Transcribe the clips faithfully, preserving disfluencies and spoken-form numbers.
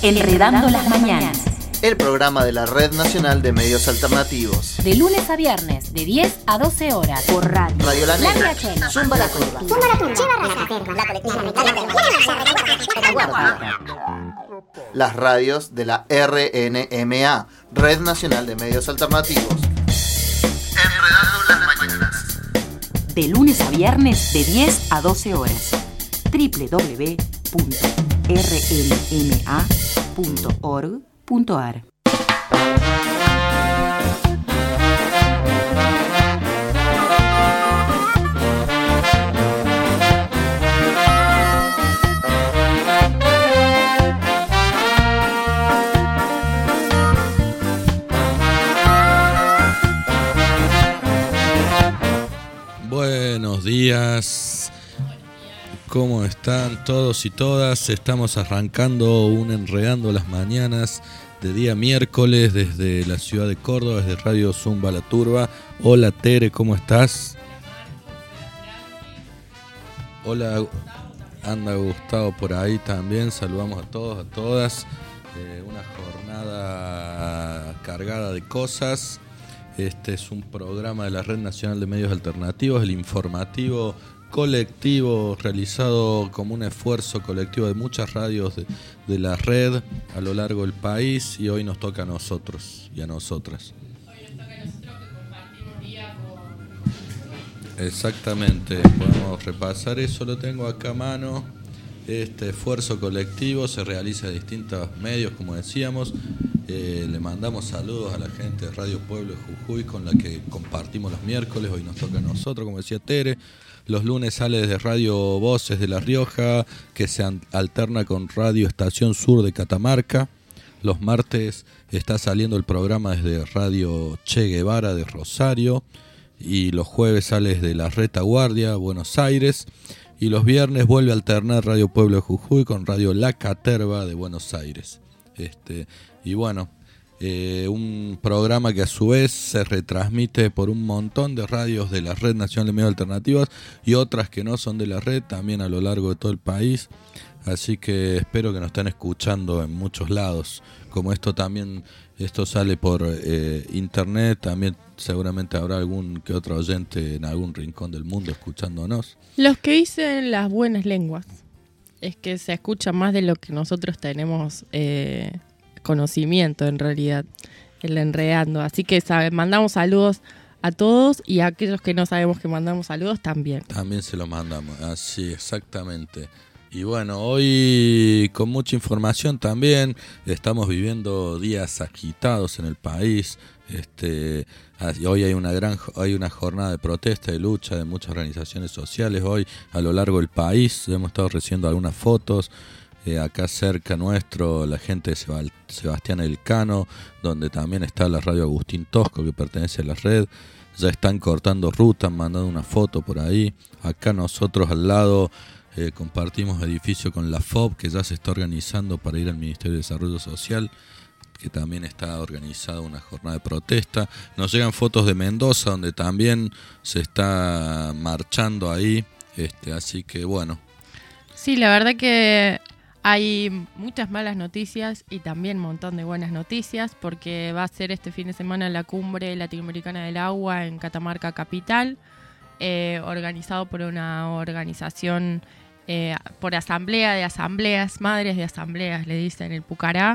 Enredando las mañanas. El programa de la Red Nacional de Medios Alternativos. De lunes a viernes, de diez a doce horas. Por radio. Radio La Negra. Zumba la Turba. Zumba la Turba. La Caterva. La Colectiva. Las radios de la R N M A, Red Nacional de Medios Alternativos. Enredando las mañanas. De lunes a viernes, de diez a doce horas. doble u doble u doble u punto r n m a punto org punto a r. Buenos días, ¿cómo están todos y todas? Estamos arrancando un Enredando las Mañanas de día miércoles desde la ciudad de Córdoba, desde Radio Zumba la Turba. Hola Tere, ¿cómo estás? Hola, anda Gustavo por ahí también, saludamos a todos, a todas. Eh, una jornada cargada de cosas. Este es un programa de la Red Nacional de Medios Alternativos, el informativo colectivo realizado como un esfuerzo colectivo de muchas radios de, de la red a lo largo del país, y hoy nos toca a nosotros y a nosotras. Hoy nos toca a nosotros que compartimos día con... Exactamente, podemos repasar eso, lo tengo acá a mano. Este esfuerzo colectivo se realiza en distintos medios, como decíamos. Eh, le mandamos saludos a la gente de Radio Pueblo de Jujuy, con la que compartimos los miércoles. Hoy nos toca a nosotros, como decía Tere. Los lunes sale desde Radio Voces de La Rioja, que se alterna con Radio Estación Sur de Catamarca. Los martes está saliendo el programa desde Radio Che Guevara de Rosario. Y los jueves sale desde La Retaguardia, Buenos Aires. Y los viernes vuelve a alternar Radio Pueblo de Jujuy con Radio La Caterva de Buenos Aires. Este, y bueno, eh, un programa que a su vez se retransmite por un montón de radios de la Red Nacional de Medios Alternativos y otras que no son de la red, también a lo largo de todo el país. Así que espero que nos estén escuchando en muchos lados. Como esto también, esto sale por eh, internet, también seguramente habrá algún que otro oyente en algún rincón del mundo escuchándonos. Los que dicen las buenas lenguas. Es que se escucha más de lo que nosotros tenemos eh, conocimiento en realidad, el enredando. Así que sabe, mandamos saludos a todos, y a aquellos que no sabemos que mandamos saludos también. También se los mandamos, así exactamente. Y bueno, hoy con mucha información también, estamos viviendo días agitados en el país. Este, hoy hay una gran hay una jornada de protesta, de lucha de muchas organizaciones sociales hoy a lo largo del país. Hemos estado recibiendo algunas fotos. Eh, acá cerca nuestro, la gente de Sebal, Sebastián Elcano, donde también está la radio Agustín Tosco, que pertenece a la red. Ya están cortando rutas, mandando una foto por ahí. Acá nosotros al lado eh, compartimos edificio con la F O B, que ya se está organizando para ir al Ministerio de Desarrollo Social, que también está organizada una jornada de protesta. Nos llegan fotos de Mendoza, donde también se está marchando ahí. Este, así que bueno. Sí, la verdad que hay muchas malas noticias y también un montón de buenas noticias, porque va a ser este fin de semana la Cumbre Latinoamericana del Agua en Catamarca Capital, eh, organizado por una organización, eh, por asamblea de asambleas, madres de asambleas, le dicen, el Pucará,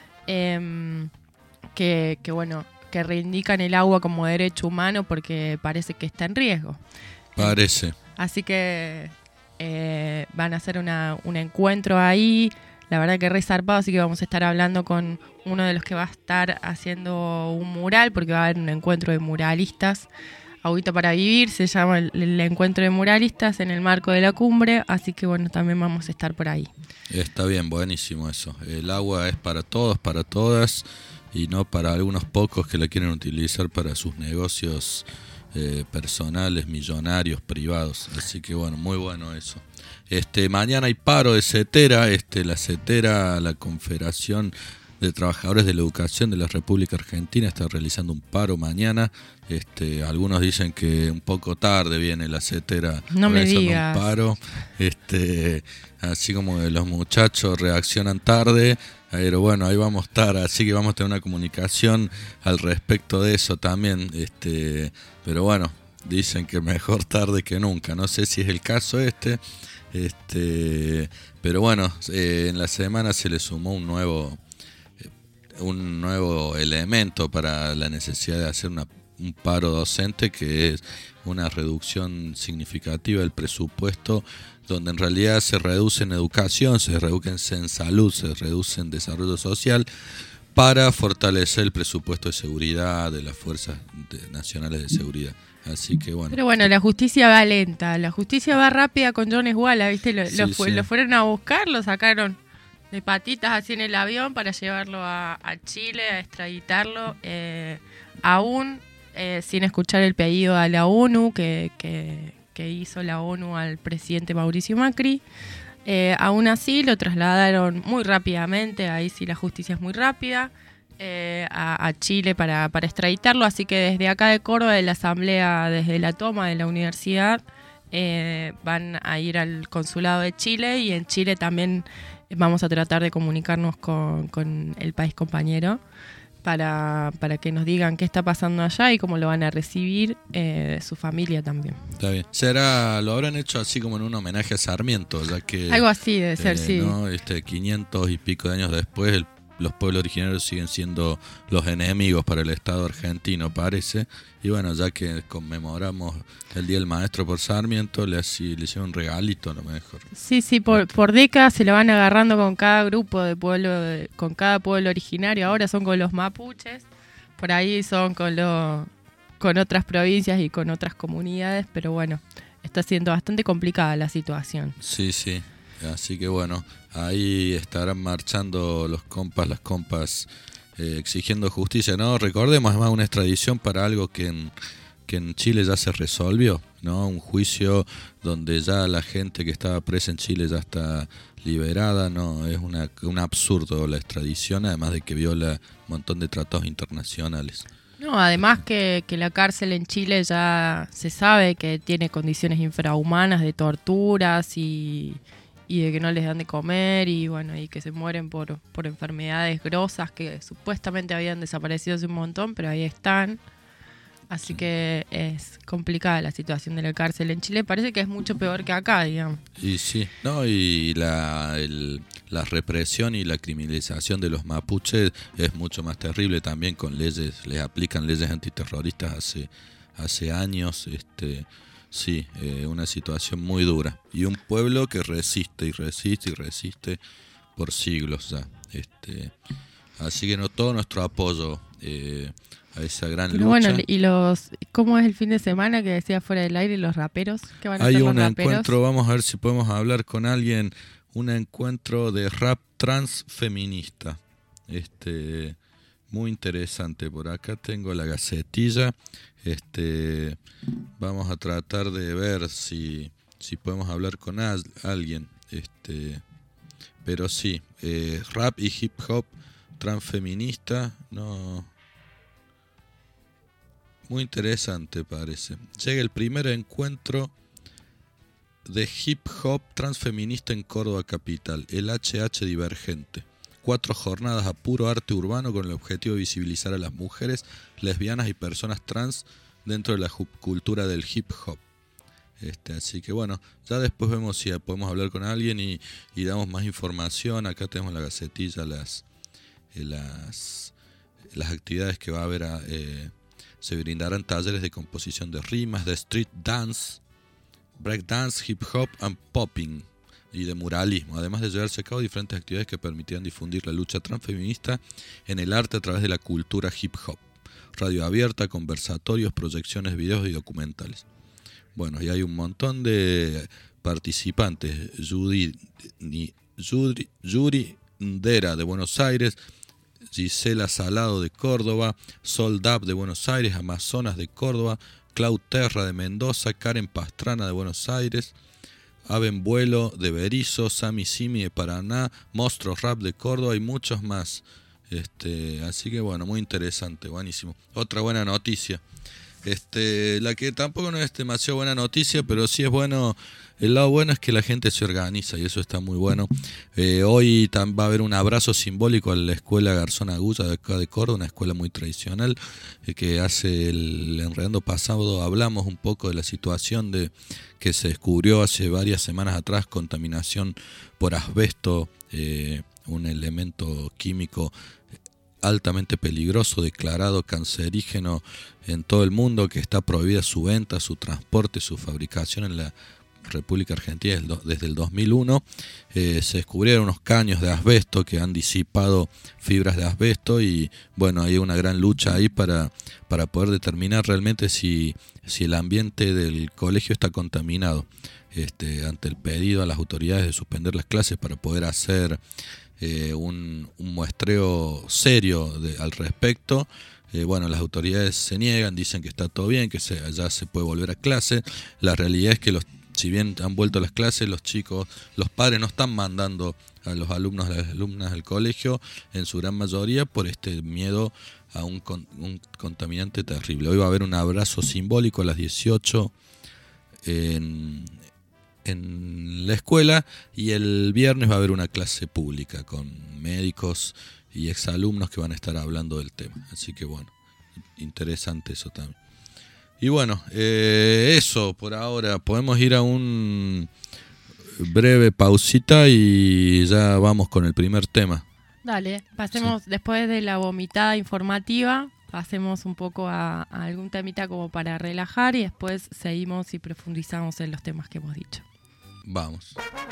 eh, que, que, bueno, que reivindican el agua como derecho humano porque parece que está en riesgo. Parece. Así que... Eh, van a hacer una, un encuentro ahí, la verdad que re zarpado, así que vamos a estar hablando con uno de los que va a estar haciendo un mural, porque va a haber un encuentro de muralistas. Agüita para Vivir se llama el, el encuentro de muralistas en el marco de la cumbre, así que bueno, también vamos a estar por ahí. Está bien, buenísimo eso. El agua es para todos, para todas, y no para algunos pocos que la quieren utilizar para sus negocios Eh, personales, millonarios, privados. Así que bueno, muy bueno eso. Este, mañana hay paro de CETERA, este, la CETERA, la Confederación de Trabajadores de la Educación de la República Argentina está realizando un paro mañana. Este, algunos dicen que un poco tarde viene la CETERA no realizando me digas. un paro. Este, así como que los muchachos reaccionan tarde, pero bueno, ahí vamos a estar, así que vamos a tener una comunicación al respecto de eso también. Este, pero bueno, dicen que mejor tarde que nunca. No sé si es el caso este. Este, pero bueno, eh, en la semana se le sumó un nuevo un nuevo elemento para la necesidad de hacer una, un paro docente, que es una reducción significativa del presupuesto, donde en realidad se reduce en educación, se reduce en salud, se reduce en desarrollo social, para fortalecer el presupuesto de seguridad de las fuerzas de, nacionales de seguridad. Así que bueno. Pero bueno, la justicia va lenta, la justicia va rápida con Jones Walla, ¿viste? Lo, Sí, lo, fu- sí. lo fueron a buscar, lo sacaron de patitas así en el avión para llevarlo a, a Chile, a extraditarlo, eh, aún eh, sin escuchar el pedido a la ONU que, que, que hizo la ONU al presidente Mauricio Macri. Eh, aún así lo trasladaron muy rápidamente, ahí sí la justicia es muy rápida, eh, a, a Chile para, para extraditarlo, así que desde acá de Córdoba, de la asamblea, desde la toma de la universidad, eh, van a ir al consulado de Chile, y en Chile también vamos a tratar de comunicarnos con, con el país compañero para, para que nos digan qué está pasando allá y cómo lo van a recibir, eh, su familia también. Está bien. Será, lo habrán hecho así como en un homenaje a Sarmiento, ya que Algo así debe ser, eh, sí. ¿no? Este, quinientos y pico de años después, el, los pueblos originarios siguen siendo los enemigos para el Estado argentino, parece. Y bueno, ya que conmemoramos el Día del Maestro por Sarmiento, le, así, le hicieron un regalito a lo mejor. Sí, sí, por, por décadas se lo van agarrando con cada grupo de pueblo, de- con cada pueblo originario. Ahora son con los mapuches, por ahí son con, lo, con otras provincias y con otras comunidades, pero bueno, está siendo bastante complicada la situación. Sí, sí. Así que bueno, ahí estarán marchando los compas, las compas, eh, exigiendo justicia, ¿no? Recordemos, además, una extradición para algo que en, que en Chile ya se resolvió, ¿no? Un juicio donde ya la gente que estaba presa en Chile ya está liberada, ¿no? Es una, un absurdo la extradición, además de que viola un montón de tratados internacionales. No, además que, que la cárcel en Chile ya se sabe que tiene condiciones infrahumanas de torturas y, y de que no les dan de comer y bueno, y que se mueren por, por enfermedades grosas que supuestamente habían desaparecido hace un montón, pero ahí están. Así que es complicada la situación de la cárcel en Chile. Parece que es mucho peor que acá, digamos. Y sí, no, y la, el, la represión y la criminalización de los mapuches es mucho más terrible también, con leyes, les aplican leyes antiterroristas hace, hace años, este, sí, eh, una situación muy dura. Y un pueblo que resiste y resiste y resiste por siglos ya. Este, así que no, todo nuestro apoyo eh, a esa gran Pero lucha. bueno, y los, ¿cómo es el fin de semana que decía fuera del aire los raperos? ¿Qué van a Hay hacer los un raperos? encuentro, vamos a ver si podemos hablar con alguien, un encuentro de rap transfeminista. Este, muy interesante. Por acá tengo la gacetilla. Este, vamos a tratar de ver si, si podemos hablar con al- alguien. Este, pero sí, eh, rap y hip hop transfeminista, no. Muy interesante parece. Llega el primer encuentro de hip hop transfeminista en Córdoba capital, el H H Divergente. Cuatro jornadas a puro arte urbano con el objetivo de visibilizar a las mujeres, lesbianas y personas trans dentro de la ju- cultura del hip hop. Este, así que bueno, ya después vemos si podemos hablar con alguien y, y damos más información. Acá tenemos la gacetilla, las, eh, las, las actividades que va a haber. A, eh, se brindarán talleres de composición de rimas, de street dance, break dance, hip hop and popping y de muralismo, además de llevarse a cabo diferentes actividades que permitirán difundir la lucha transfeminista en el arte a través de la cultura hip hop. Radio abierta, conversatorios, proyecciones, videos y documentales. Bueno, y hay un montón de participantes. Judy, ni, Judy, Yuri Ndera de Buenos Aires, Gisela Salado de Córdoba, Sol Dab de Buenos Aires, Amazonas de Córdoba, Clau Terra de Mendoza, Karen Pastrana de Buenos Aires, Aben Vuelo de Berizo, Sami Simi de Paraná, Monstruos Rap de Córdoba y muchos más. Este, así que bueno, muy interesante, buenísimo. Otra buena noticia. Este, la que tampoco no es demasiado buena noticia, pero sí es bueno. El lado bueno es que la gente se organiza y eso está muy bueno. Eh, hoy tam, va a haber un abrazo simbólico a la escuela Garzón Agulla de acá de Córdoba, una escuela muy tradicional, eh, que hace el Enredando pasado hablamos un poco de la situación de que se descubrió hace varias semanas atrás, contaminación por asbesto, eh, un elemento químico altamente peligroso, declarado cancerígeno en todo el mundo, que está prohibida su venta, su transporte, su fabricación en la República Argentina desde el dos mil uno. Eh, se descubrieron unos caños de asbesto que han disipado fibras de asbesto y bueno, hay una gran lucha ahí para, para poder determinar realmente si, si el ambiente del colegio está contaminado. Este, ante el pedido a las autoridades de suspender las clases para poder hacer eh, un, un muestreo serio de, al respecto. Eh, bueno, las autoridades se niegan, dicen que está todo bien, que se, ya se puede volver a clase. La realidad es que los si bien han vuelto a las clases, los chicos, los padres no están mandando a los alumnos, a las alumnas del colegio, en su gran mayoría, por este miedo a un, con, un contaminante terrible. Hoy va a haber un abrazo simbólico a las dieciocho en, en la escuela y el viernes va a haber una clase pública con médicos y exalumnos que van a estar hablando del tema. Así que bueno, interesante eso también. Y bueno, eh, eso por ahora. Podemos ir a un breve pausita y ya vamos con el primer tema. Dale, pasemos sí. Después de la vomitada informativa, pasemos un poco a, a algún temita como para relajar y después seguimos y profundizamos en los temas que hemos dicho. Vamos.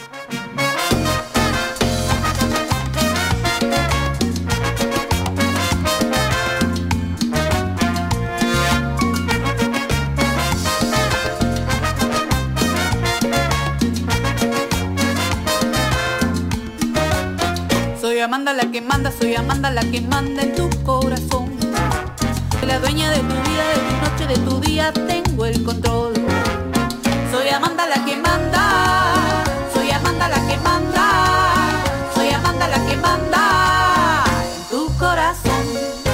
Soy Amanda la que manda, soy Amanda la que manda en tu corazón. Soy la dueña de tu vida, de tu noche, de tu día, tengo el control. Soy Amanda la que manda, soy Amanda la que manda, soy Amanda la que manda en tu corazón.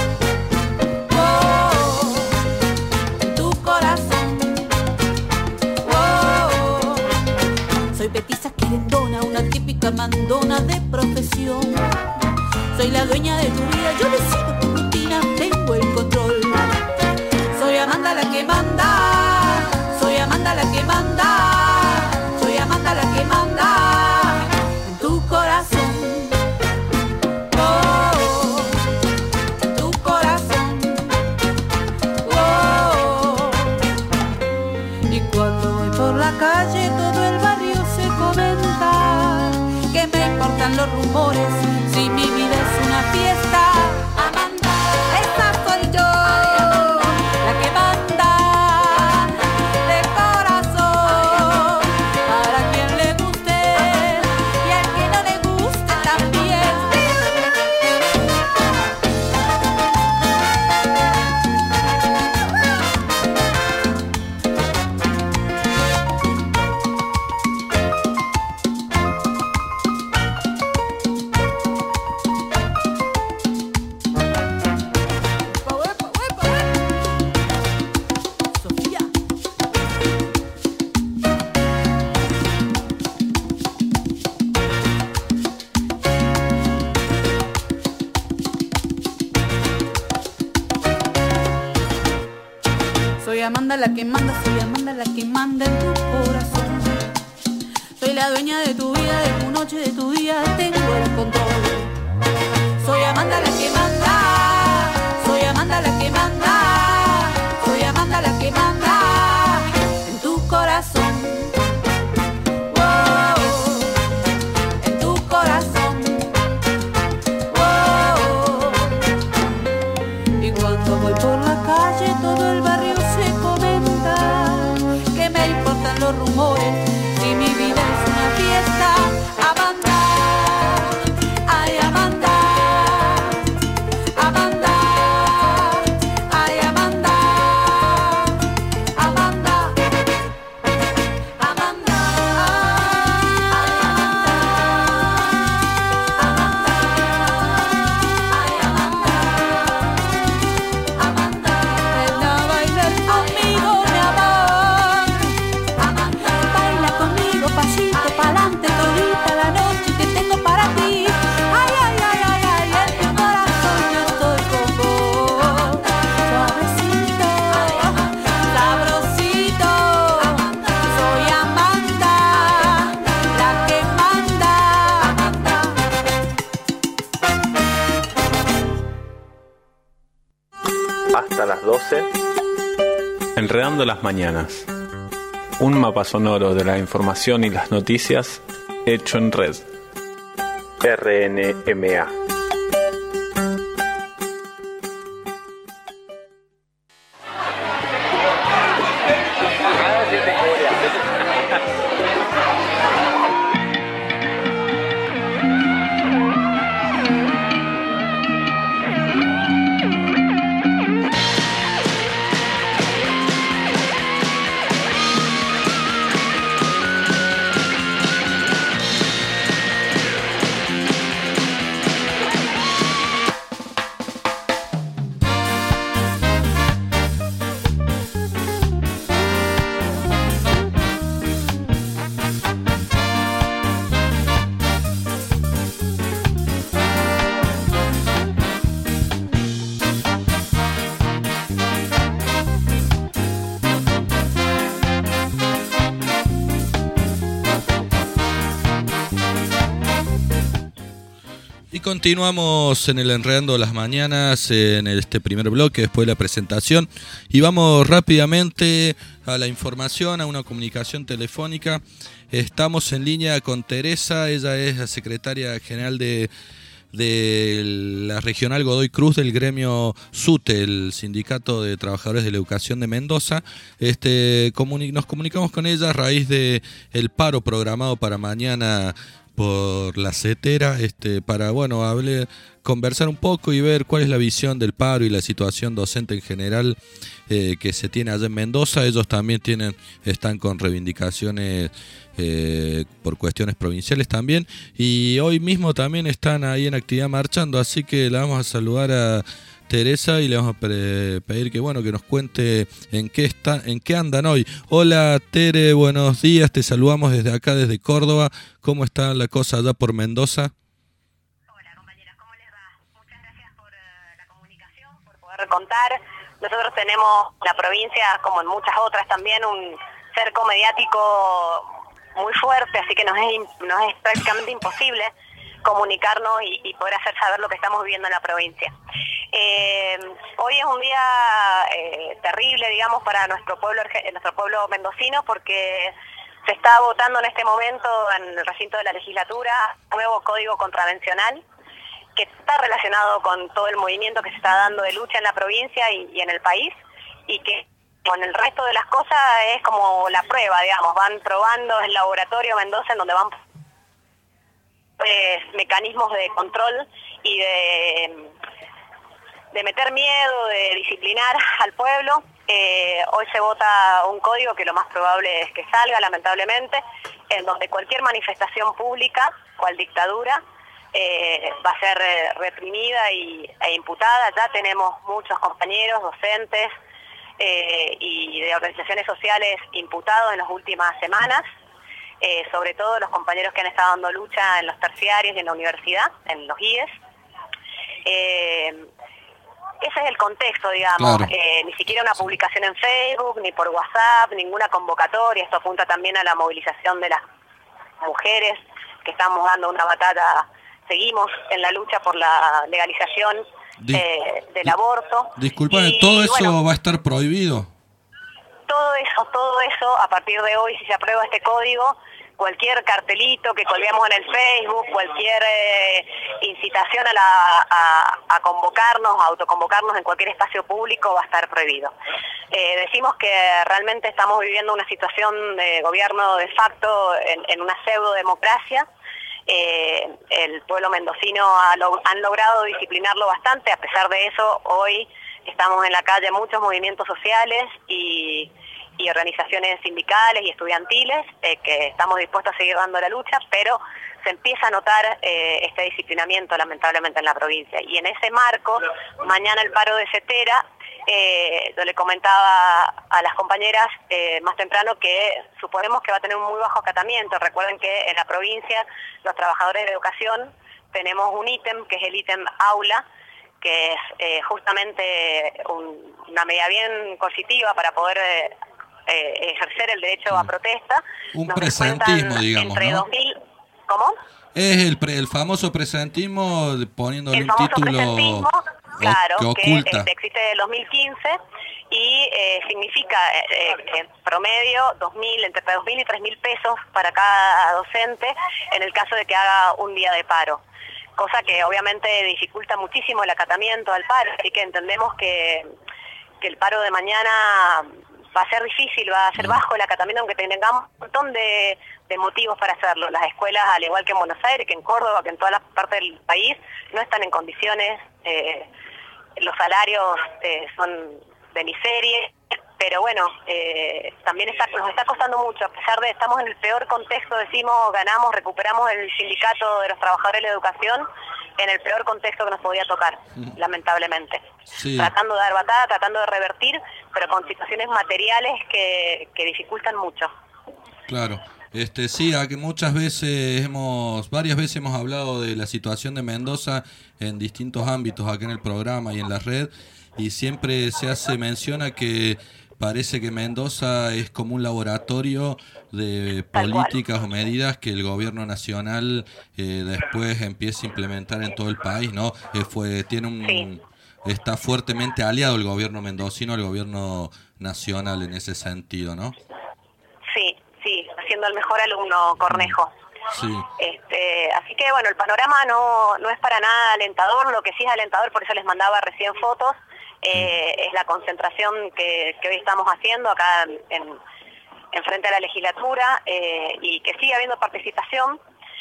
Oh, en tu corazón. Oh, soy petiza querendona, una típica mandona de profesión. Soy la dueña de tu vida, yo decido tu rutina, tengo el control. Soy Amanda la que manda, soy Amanda la que manda, soy Amanda la que manda en tu corazón. Oh, en tu corazón. Oh, y cuando voy por la calle todo el barrio se comenta. ¿Qué me importan los rumores si mi vida es una fiesta? Amanda, esa soy yo, la que manda de corazón. Para quien le guste y al que no le guste también. Soy Amanda la que manda, soy Amanda la que manda en tu corazón. Soy la dueña de tu vida, de tu noche, de tu día, tengo el control. Soy Amanda la que manda, soy Amanda la que manda, soy Amanda la que manda en tu corazón. Oh, en tu corazón. Oh, y cuando voy por la calle todo el barrio se comenta. ¿Qué me importan los rumores si mi vida es una fiesta? Amanda. las doce, Enredando las Mañanas. Un mapa sonoro de la información y las noticias hecho en red. R N M A. Continuamos en el Enredando las Mañanas, en este primer bloque, después de la presentación, y vamos rápidamente a la información, a una comunicación telefónica. Estamos en línea con Teresa, ella es la secretaria general de, de la Regional Godoy Cruz del gremio SUTE, el Sindicato de Trabajadores de la Educación de Mendoza. Este, comuni- nos comunicamos con ella a raíz de el paro programado para mañana por la CETERA, este, para bueno, hable, conversar un poco y ver cuál es la visión del paro y la situación docente en general eh, que se tiene allá en Mendoza. Ellos también tienen, están con reivindicaciones eh, por cuestiones provinciales también, y hoy mismo también están ahí en actividad marchando, así que la vamos a saludar a Teresa y le vamos a pedir que bueno que nos cuente en qué está, en qué andan hoy. Hola Tere, buenos días, te saludamos desde acá, desde Córdoba. ¿Cómo está la cosa allá por Mendoza? Hola compañeros, ¿cómo les va? Muchas gracias por uh, la comunicación, por poder contar. Nosotros tenemos la provincia, como en muchas otras también, un cerco mediático muy fuerte, así que nos es, nos es prácticamente imposible comunicarnos y, y poder hacer saber lo que estamos viviendo en la provincia. Eh, hoy es un día eh, terrible, digamos, para nuestro pueblo, nuestro pueblo mendocino, porque se está votando en este momento en el recinto de la legislatura un nuevo código contravencional que está relacionado con todo el movimiento que se está dando de lucha en la provincia y, y en el país, y que con el resto de las cosas es como la prueba, digamos, van probando el laboratorio Mendoza en donde van eh, mecanismos de control y de, de meter miedo, de disciplinar al pueblo. Eh, hoy se vota un código que lo más probable es que salga, lamentablemente, en donde cualquier manifestación pública, cual dictadura, eh, va a ser eh, reprimida y, e imputada. Ya tenemos muchos compañeros, docentes eh, y de organizaciones sociales imputados en las últimas semanas, eh, sobre todo los compañeros que han estado dando lucha en los terciarios y en la universidad, en los I E S. Eh, Ese es el contexto, digamos, claro. eh, ni siquiera una publicación en Facebook, ni por WhatsApp, ninguna convocatoria. Esto apunta también a la movilización de las mujeres que estamos dando una batalla, seguimos en la lucha por la legalización Di- eh, del aborto. Disculpame, Y, ¿todo eso bueno, va a estar prohibido? Todo eso, todo eso, a partir de hoy, si se aprueba este código, cualquier cartelito que colguemos en el Facebook, cualquier eh, incitación a, la, a, a convocarnos, a autoconvocarnos en cualquier espacio público va a estar prohibido. Eh, decimos que realmente estamos viviendo una situación de gobierno de facto en, en una pseudo-democracia. Eh, el pueblo mendocino ha lo, han logrado disciplinarlo bastante. A pesar de eso, hoy estamos en la calle muchos movimientos sociales y... y organizaciones sindicales y estudiantiles eh, que estamos dispuestos a seguir dando la lucha, pero se empieza a notar eh, este disciplinamiento lamentablemente en la provincia. Y en ese marco, mañana el paro de CETERA, eh, yo le comentaba a las compañeras eh, más temprano que suponemos que va a tener un muy bajo acatamiento. Recuerden que en la provincia los trabajadores de educación tenemos un ítem, que es el ítem aula, que es eh, justamente un, una medida bien coercitiva para poder... Eh, Eh, ejercer el derecho a protesta. Un Nos presentismo, descuentan digamos, entre ¿no? dos mil, ¿Cómo? Es el, pre, el famoso presentismo, poniéndole El un famoso título presentismo, claro, que oculta. que este, existe desde el dos mil quince y eh, significa eh, eh, promedio dos mil, entre dos mil y tres mil pesos para cada docente en el caso de que haga un día de paro. Cosa que obviamente dificulta muchísimo el acatamiento al paro, así que entendemos que, que el paro de mañana va a ser difícil, va a ser bajo el acatamiento, aunque tengamos un montón de, de motivos para hacerlo. Las escuelas, al igual que en Buenos Aires, que en Córdoba, que en todas las partes del país, no están en condiciones, eh, los salarios eh, son de miseria, pero bueno, eh, también está, nos está costando mucho, a pesar de estamos en el peor contexto, decimos, ganamos, recuperamos el sindicato de los trabajadores de la educación, en el peor contexto que nos podía tocar, mm. lamentablemente. Sí. Tratando de dar batalla, tratando de revertir, pero con situaciones materiales que, que dificultan mucho. Claro. Este, sí, a que muchas veces hemos, varias veces hemos hablado de la situación de Mendoza en distintos ámbitos acá en el programa y en la red, y siempre se hace mención a que parece que Mendoza es como un laboratorio de políticas o medidas que el gobierno nacional eh, después empieza a implementar en todo el país, ¿no? Eh, fue, tiene un, sí. Está fuertemente aliado el gobierno mendocino al gobierno nacional en ese sentido, ¿no? Sí, sí, siendo el mejor alumno Cornejo. Sí. Este, así que bueno, el panorama no, no es para nada alentador, lo que sí es alentador, por eso les mandaba recién fotos, eh, es la concentración que, que hoy estamos haciendo acá en, en frente a la legislatura, eh, y que sigue habiendo participación,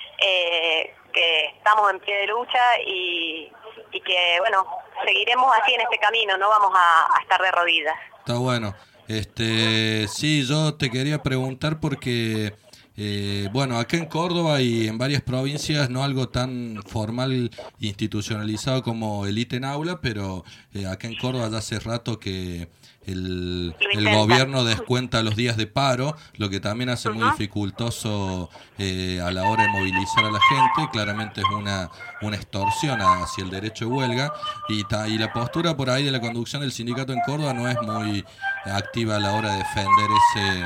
eh, que estamos en pie de lucha y, y que bueno, seguiremos así en este camino, no vamos a, a estar de rodillas. Está bueno. Este, sí, yo te quería preguntar porque Eh, bueno, acá en Córdoba y en varias provincias no algo tan formal, institucionalizado como el ítem aula, pero eh, acá en Córdoba ya hace rato que el, el gobierno descuenta los días de paro, lo que también hace muy dificultoso eh, a la hora de movilizar a la gente. Claramente es una, una extorsión hacia el derecho de huelga, y, ta, y la postura por ahí de la conducción del sindicato en Córdoba no es muy activa a la hora de defender ese...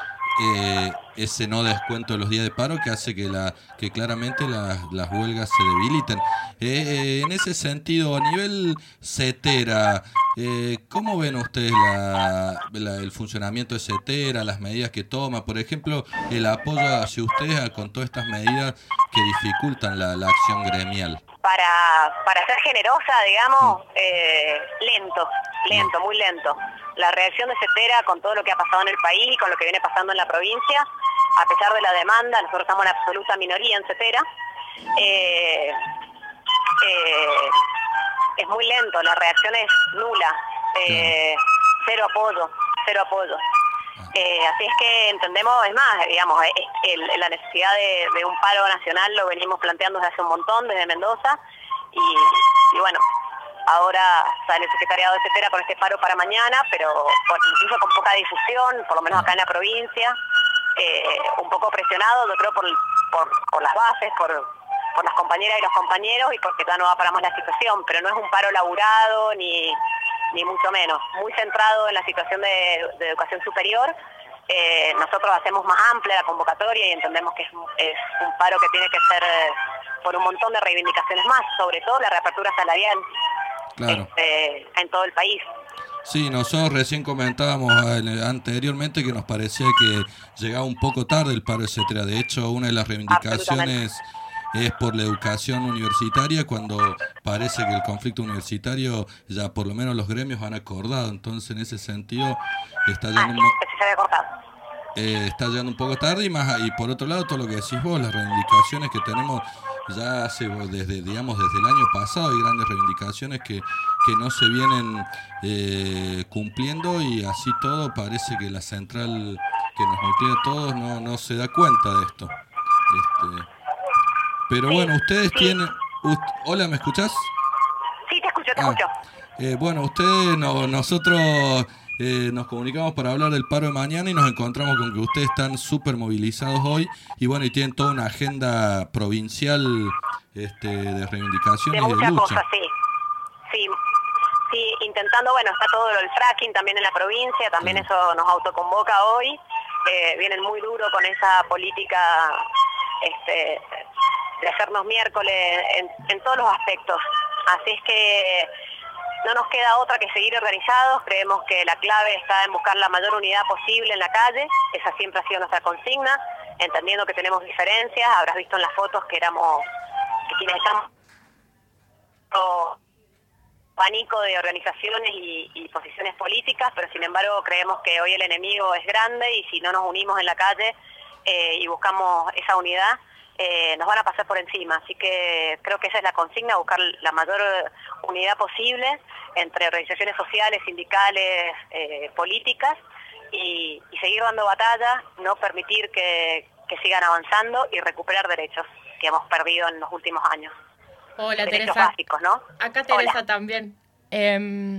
Eh, ese no descuento de los días de paro que hace que la que claramente la, las huelgas se debiliten. Eh, eh, en ese sentido, a nivel CETERA, eh, ¿cómo ven ustedes la, la, el funcionamiento de CETERA, las medidas que toma? Por ejemplo, el apoyo hacia ustedes con todas estas medidas que dificultan la, la acción gremial. Para, para ser generosa, digamos, eh, lento, lento, muy lento. La reacción de CETERA con todo lo que ha pasado en el país y con lo que viene pasando en la provincia, a pesar de la demanda, nosotros estamos en absoluta minoría en CETERA, eh, eh, es muy lento, la reacción es nula, eh, cero apoyo, cero apoyo. Eh, así es que entendemos, es más, digamos, el, el, la necesidad de, de un paro nacional lo venimos planteando desde hace un montón, desde Mendoza, y, y bueno, ahora sale el secretariado de CETERA con este paro para mañana, pero con, incluso con poca difusión, por lo menos acá en la provincia, eh, un poco presionado, yo creo, por, por, por las bases, por, por las compañeras y los compañeros, y porque ya no va para más la situación, pero no es un paro laburado, ni, ni mucho menos, muy centrado en la situación de, de educación superior. Eh, nosotros hacemos más amplia la convocatoria y entendemos que es, es un paro que tiene que ser eh, por un montón de reivindicaciones más, sobre todo la reapertura salarial. Claro. Este, en todo el país. Sí, nosotros recién comentábamos anteriormente que nos parecía que llegaba un poco tarde el paro, etcétera. De hecho, una de las reivindicaciones es por la educación universitaria, cuando parece que el conflicto universitario ya por lo menos los gremios han acordado. Entonces, en ese sentido, está llegando, ah, sí, un, se había cortado. Eh, está llegando un poco tarde, y más y por otro lado, todo lo que decís vos, las reivindicaciones que tenemos ya hace, desde digamos desde el año pasado, hay grandes reivindicaciones que, que no se vienen eh, cumpliendo, y así todo parece que la central que nos nuclea a todos no, no se da cuenta de esto. Este, pero sí, bueno, ustedes sí. tienen... Ust, hola, ¿me escuchás? Sí, te escucho, te ah, escucho. Eh, bueno, ustedes, no, nosotros... Eh, nos comunicamos para hablar del paro de mañana y nos encontramos con que ustedes están súper movilizados hoy, y bueno, y tienen toda una agenda provincial este, de reivindicaciones de y de muchas lucha. Cosas, sí. sí, sí, intentando, bueno, está todo el fracking también en la provincia, también sí. Eso nos autoconvoca hoy, eh, vienen muy duro con esa política este, de hacernos miércoles en, en todos los aspectos, así es que no nos queda otra que seguir organizados. Creemos que la clave está en buscar la mayor unidad posible en la calle. Esa siempre ha sido nuestra consigna, entendiendo que tenemos diferencias. Habrás visto en las fotos que éramos, que quienes estamos pánico de organizaciones y, y posiciones políticas, pero sin embargo creemos que hoy el enemigo es grande y si no nos unimos en la calle eh, y buscamos esa unidad, eh, nos van a pasar por encima. Así que creo que esa es la consigna, buscar la mayor unidad posible entre organizaciones sociales, sindicales, eh, políticas y, y seguir dando batalla, no permitir que, que sigan avanzando y recuperar derechos que hemos perdido en los últimos años. Hola, derechos Teresa. Básicos, ¿no? Acá Teresa Hola. también. Eh,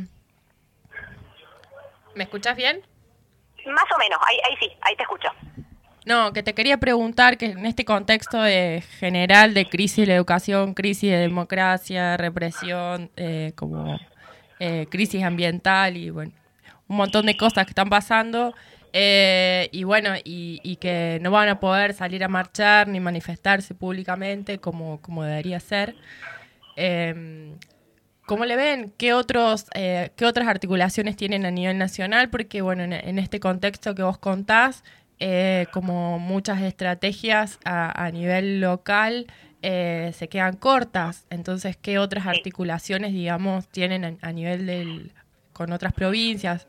¿Me escuchás bien? Más o menos, ahí, ahí sí, ahí te escucho. No, que te quería preguntar que en este contexto de general de crisis de la educación, crisis de democracia, represión, eh, como eh, crisis ambiental y bueno, un montón de cosas que están pasando eh, y bueno, y, y que no van a poder salir a marchar ni manifestarse públicamente como, como debería ser. Eh, ¿Cómo le ven? ¿Qué otros, eh, qué otras articulaciones tienen a nivel nacional? Porque bueno, en, en este contexto que vos contás, eh, como muchas estrategias a, a nivel local eh, se quedan cortas. Entonces, ¿qué otras articulaciones, digamos, tienen a, a nivel del con otras provincias?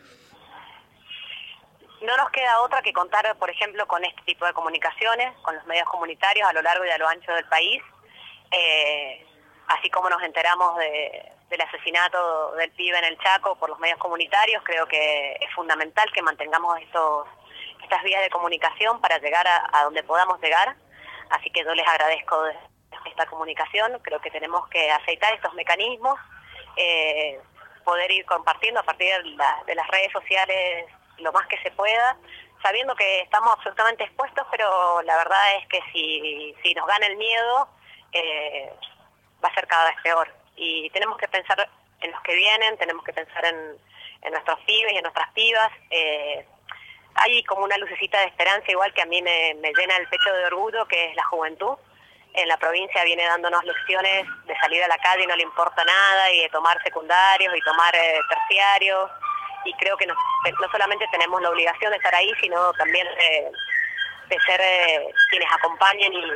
No nos queda otra que contar, por ejemplo, con este tipo de comunicaciones, con los medios comunitarios a lo largo y a lo ancho del país. Eh, así como nos enteramos de, del asesinato del pibe en el Chaco por los medios comunitarios, creo que es fundamental que mantengamos estos, estas vías de comunicación para llegar a, a donde podamos llegar. Así que yo les agradezco esta comunicación. Creo que tenemos que aceitar estos mecanismos, eh, poder ir compartiendo a partir de, la, de las redes sociales lo más que se pueda, sabiendo que estamos absolutamente expuestos, pero la verdad es que si, si nos gana el miedo, eh, va a ser cada vez peor. Y tenemos que pensar en los que vienen, tenemos que pensar en, en nuestros pibes y en nuestras pibas. Eh, hay como una lucecita de esperanza, igual que a mí me, me llena el pecho de orgullo, que es la juventud. En la provincia viene dándonos lecciones de salir a la calle y no le importa nada, y de tomar secundarios y tomar eh, terciarios. Y creo que no, no solamente tenemos la obligación de estar ahí, sino también de, de ser eh, quienes acompañen y,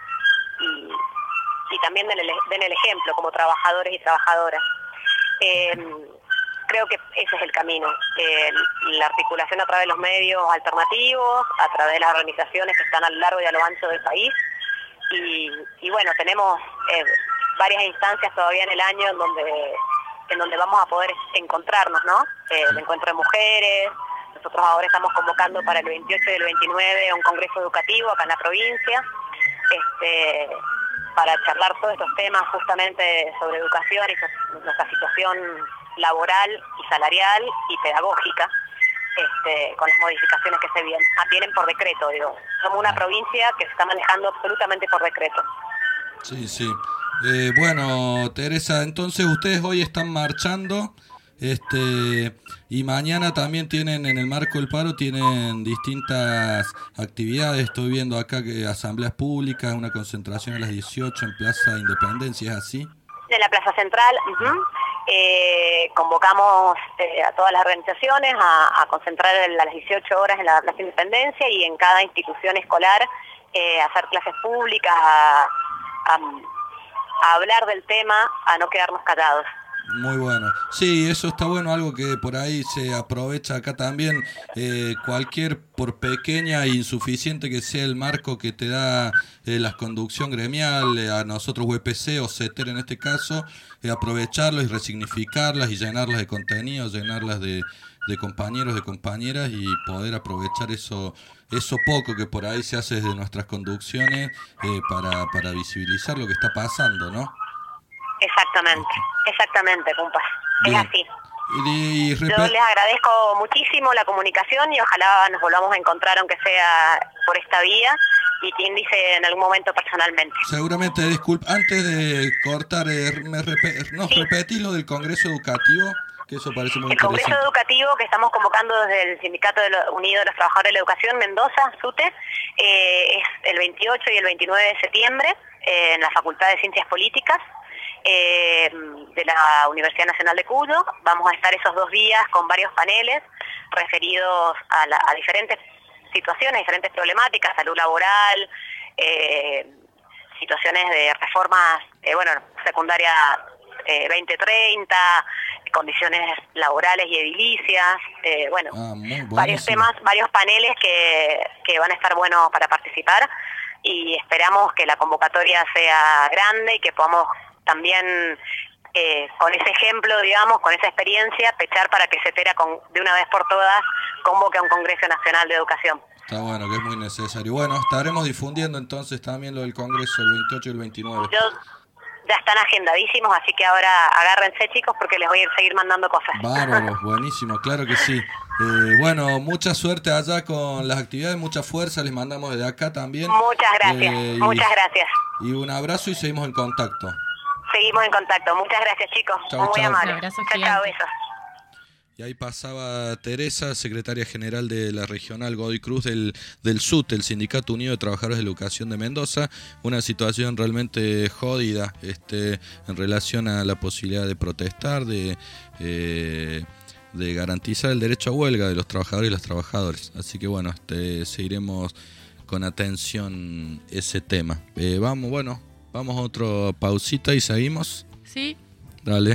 y, y también den el, den el ejemplo como trabajadores y trabajadoras. Eh, creo que ese es el camino, eh, la articulación a través de los medios alternativos, a través de las organizaciones que están a lo largo y a lo ancho del país. Y, y bueno, tenemos eh, varias instancias todavía en el año en donde... en donde vamos a poder encontrarnos, ¿no? Eh, el encuentro de mujeres. Nosotros ahora estamos convocando para el veintiocho y el veintinueve un congreso educativo acá en la provincia, este, para charlar todos estos temas justamente sobre educación y so- nuestra situación laboral y salarial y pedagógica, este, con las modificaciones que se vienen, vienen por decreto, digo. Somos una provincia que se está manejando absolutamente por decreto. Sí, sí. Eh, bueno, Teresa, entonces ustedes hoy están marchando, este, y mañana también tienen, en el marco del paro, tienen distintas actividades. Estoy viendo acá que asambleas públicas, una concentración a las dieciocho en Plaza Independencia, ¿es así? De la Plaza Central, uh-huh. eh, convocamos eh, a todas las organizaciones a, a concentrar a las dieciocho horas en la Plaza Independencia y en cada institución escolar eh, hacer clases públicas, a, a a hablar del tema, a no quedarnos callados. Muy bueno. Sí, eso está bueno, algo que por ahí se aprovecha acá también. Eh, cualquier, por pequeña e insuficiente que sea el marco que te da eh, la conducción gremial, eh, a nosotros U P C o CETER en este caso, eh, aprovecharlos y resignificarlas y llenarlas de contenido, llenarlas de, de compañeros, de compañeras, y poder aprovechar eso eso poco que por ahí se hace desde nuestras conducciones eh, para, para visibilizar lo que está pasando, ¿no? Exactamente, exactamente, compas. Es así. Y, y Yo les agradezco muchísimo la comunicación y ojalá nos volvamos a encontrar, aunque sea por esta vía, y quien dice en algún momento personalmente. Seguramente, disculpa, antes de cortar, eh, me rep- ¿nos sí. repetís lo del Congreso Educativo? Que eso parece muy el Congreso Educativo que estamos convocando desde el Sindicato de lo, Unido de los Trabajadores de la Educación, Mendoza, SUTE, eh, es el veintiocho y el veintinueve de septiembre eh, en la Facultad de Ciencias Políticas. eh, de la Universidad Nacional de Cuyo. Vamos a estar esos dos días con varios paneles referidos a, la, a diferentes situaciones, diferentes problemáticas, salud laboral, eh, situaciones de reformas, eh, bueno, secundaria eh, veinte treinta, condiciones laborales y edilicias, eh, bueno, ah, varios temas, varios paneles que, que van a estar buenos para participar, y esperamos que la convocatoria sea grande y que podamos también, eh, con ese ejemplo, digamos, con esa experiencia, pechar para que CETERA con, de una vez por todas convoque a un Congreso Nacional de Educación. Está bueno, que es muy necesario. Bueno, estaremos difundiendo entonces también lo del Congreso el veintiocho y el veintinueve. Yo, ya están agendadísimos, así que ahora agárrense, chicos, porque les voy a ir seguir mandando cosas. Bárbaro, buenísimo, claro que sí. Eh, bueno, mucha suerte allá con las actividades, mucha fuerza, les mandamos desde acá también. Muchas gracias, eh, y, muchas gracias. Y un abrazo y seguimos en contacto. Seguimos en contacto, muchas gracias, chicos. Chau, Muy chau. amables. Un abrazo Chao, chao, gigante. besos. Y ahí pasaba Teresa, secretaria general de la regional Godoy Cruz del, del S U T, el Sindicato Unido de Trabajadores de la Educación de Mendoza. Una situación realmente jodida este, en relación a la posibilidad de protestar, de, eh, de garantizar el derecho a huelga de los trabajadores y las trabajadoras. Así que bueno, este, seguiremos con atención ese tema. Eh, vamos, bueno, vamos a otra pausita y seguimos. Sí. Dale.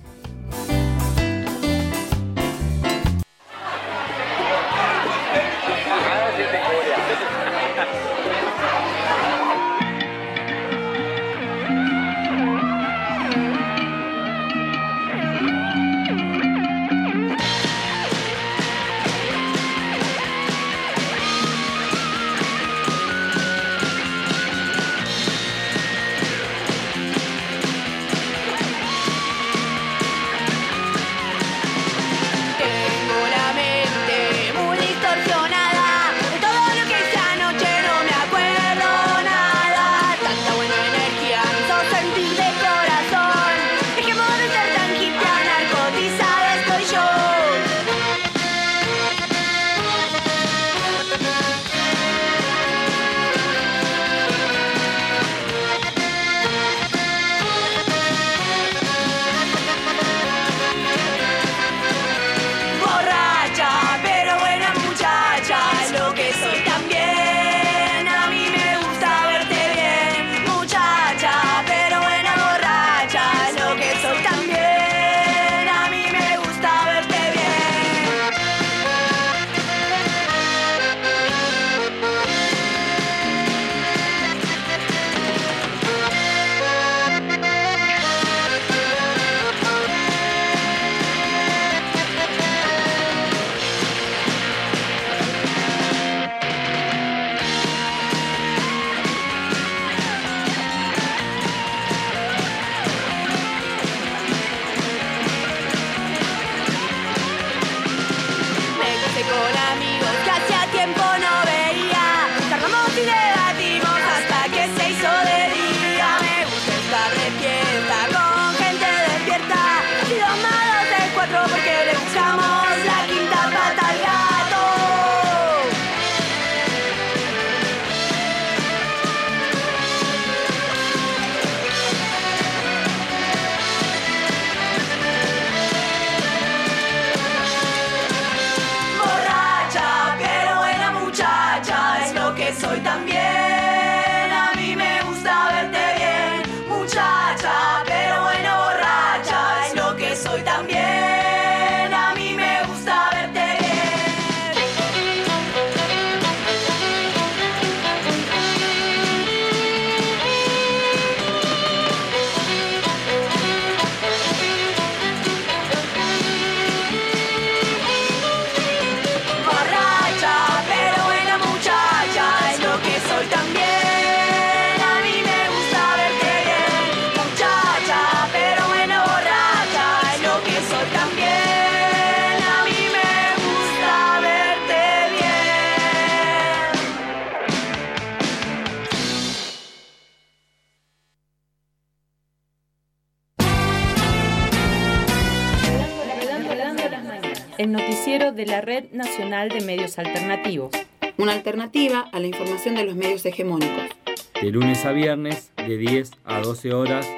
El noticiero de la Red Nacional de Medios Alternativos. Una alternativa a la información de los medios hegemónicos. De lunes a viernes, de diez a doce horas,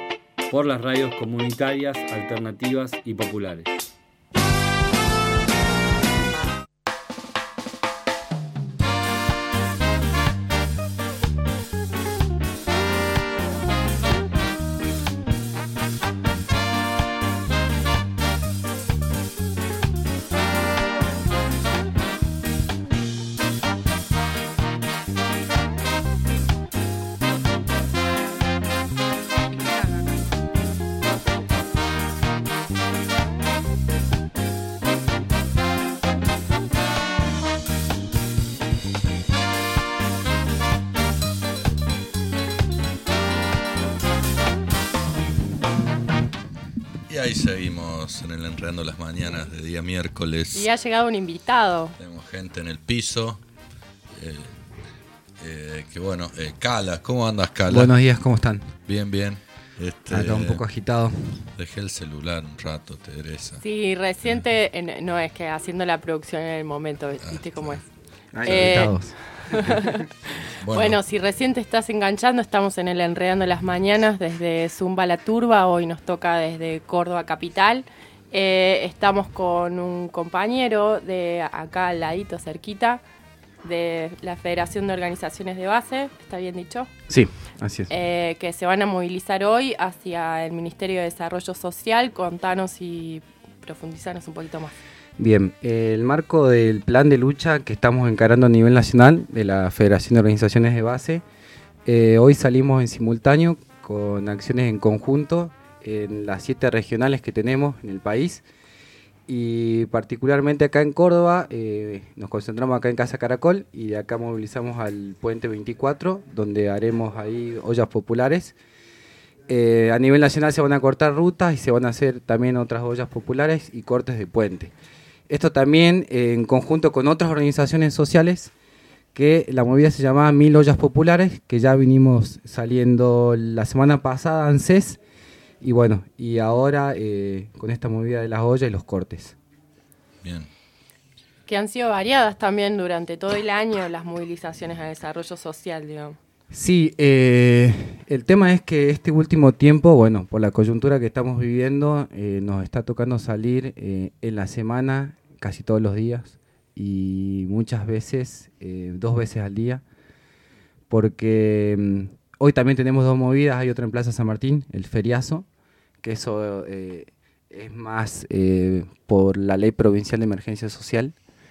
por las radios comunitarias, alternativas y populares. Y ahí seguimos en el Enredando las Mañanas de día miércoles. Y ha llegado un invitado. Tenemos gente en el piso. Eh, eh, que bueno, eh, Cala, ¿cómo andas, Cala? Buenos días, ¿cómo están? Bien, bien. Este, Acá un poco agitado. Dejé el celular un rato, Teresa. Sí, reciente, eh, no es que haciendo la producción en el momento, ¿viste cómo es? Ay, Eh, agitados. Bueno. Bueno, si recién te estás enganchando, estamos en el Enredando las Mañanas desde Zumba La Turba, hoy nos toca desde Córdoba Capital. Eh, estamos con un compañero de acá al ladito, cerquita, de la Federación de Organizaciones de Base, ¿está bien dicho? Sí, así es. Eh, que se van a movilizar hoy hacia el Ministerio de Desarrollo Social. Contanos y profundizanos un poquito más. Bien, el marco del plan de lucha que estamos encarando a nivel nacional de la Federación de Organizaciones de Base, eh, hoy salimos en simultáneo con acciones en conjunto en las siete regionales que tenemos en el país y particularmente acá en Córdoba eh, nos concentramos acá en Casa Caracol y de acá movilizamos al Puente veinticuatro donde haremos ahí ollas populares. Eh, a nivel nacional se van a cortar rutas y se van a hacer también otras ollas populares y cortes de puente. Esto también eh, en conjunto con otras organizaciones sociales que la movida se llama Mil Ollas Populares, que ya vinimos saliendo la semana pasada ANSES y bueno, y ahora eh, con esta movida de las ollas y los cortes. Bien. Que han sido variadas también durante todo el año las movilizaciones al desarrollo social, digamos. Sí, eh, el tema es que este último tiempo, bueno, por la coyuntura que estamos viviendo, eh, nos está tocando salir eh, en la semana casi todos los días y muchas veces, eh, dos veces al día, porque mm, hoy también tenemos dos movidas, hay otra en Plaza San Martín, el feriazo, que eso eh, es más eh, por la Ley Provincial de Emergencia Social.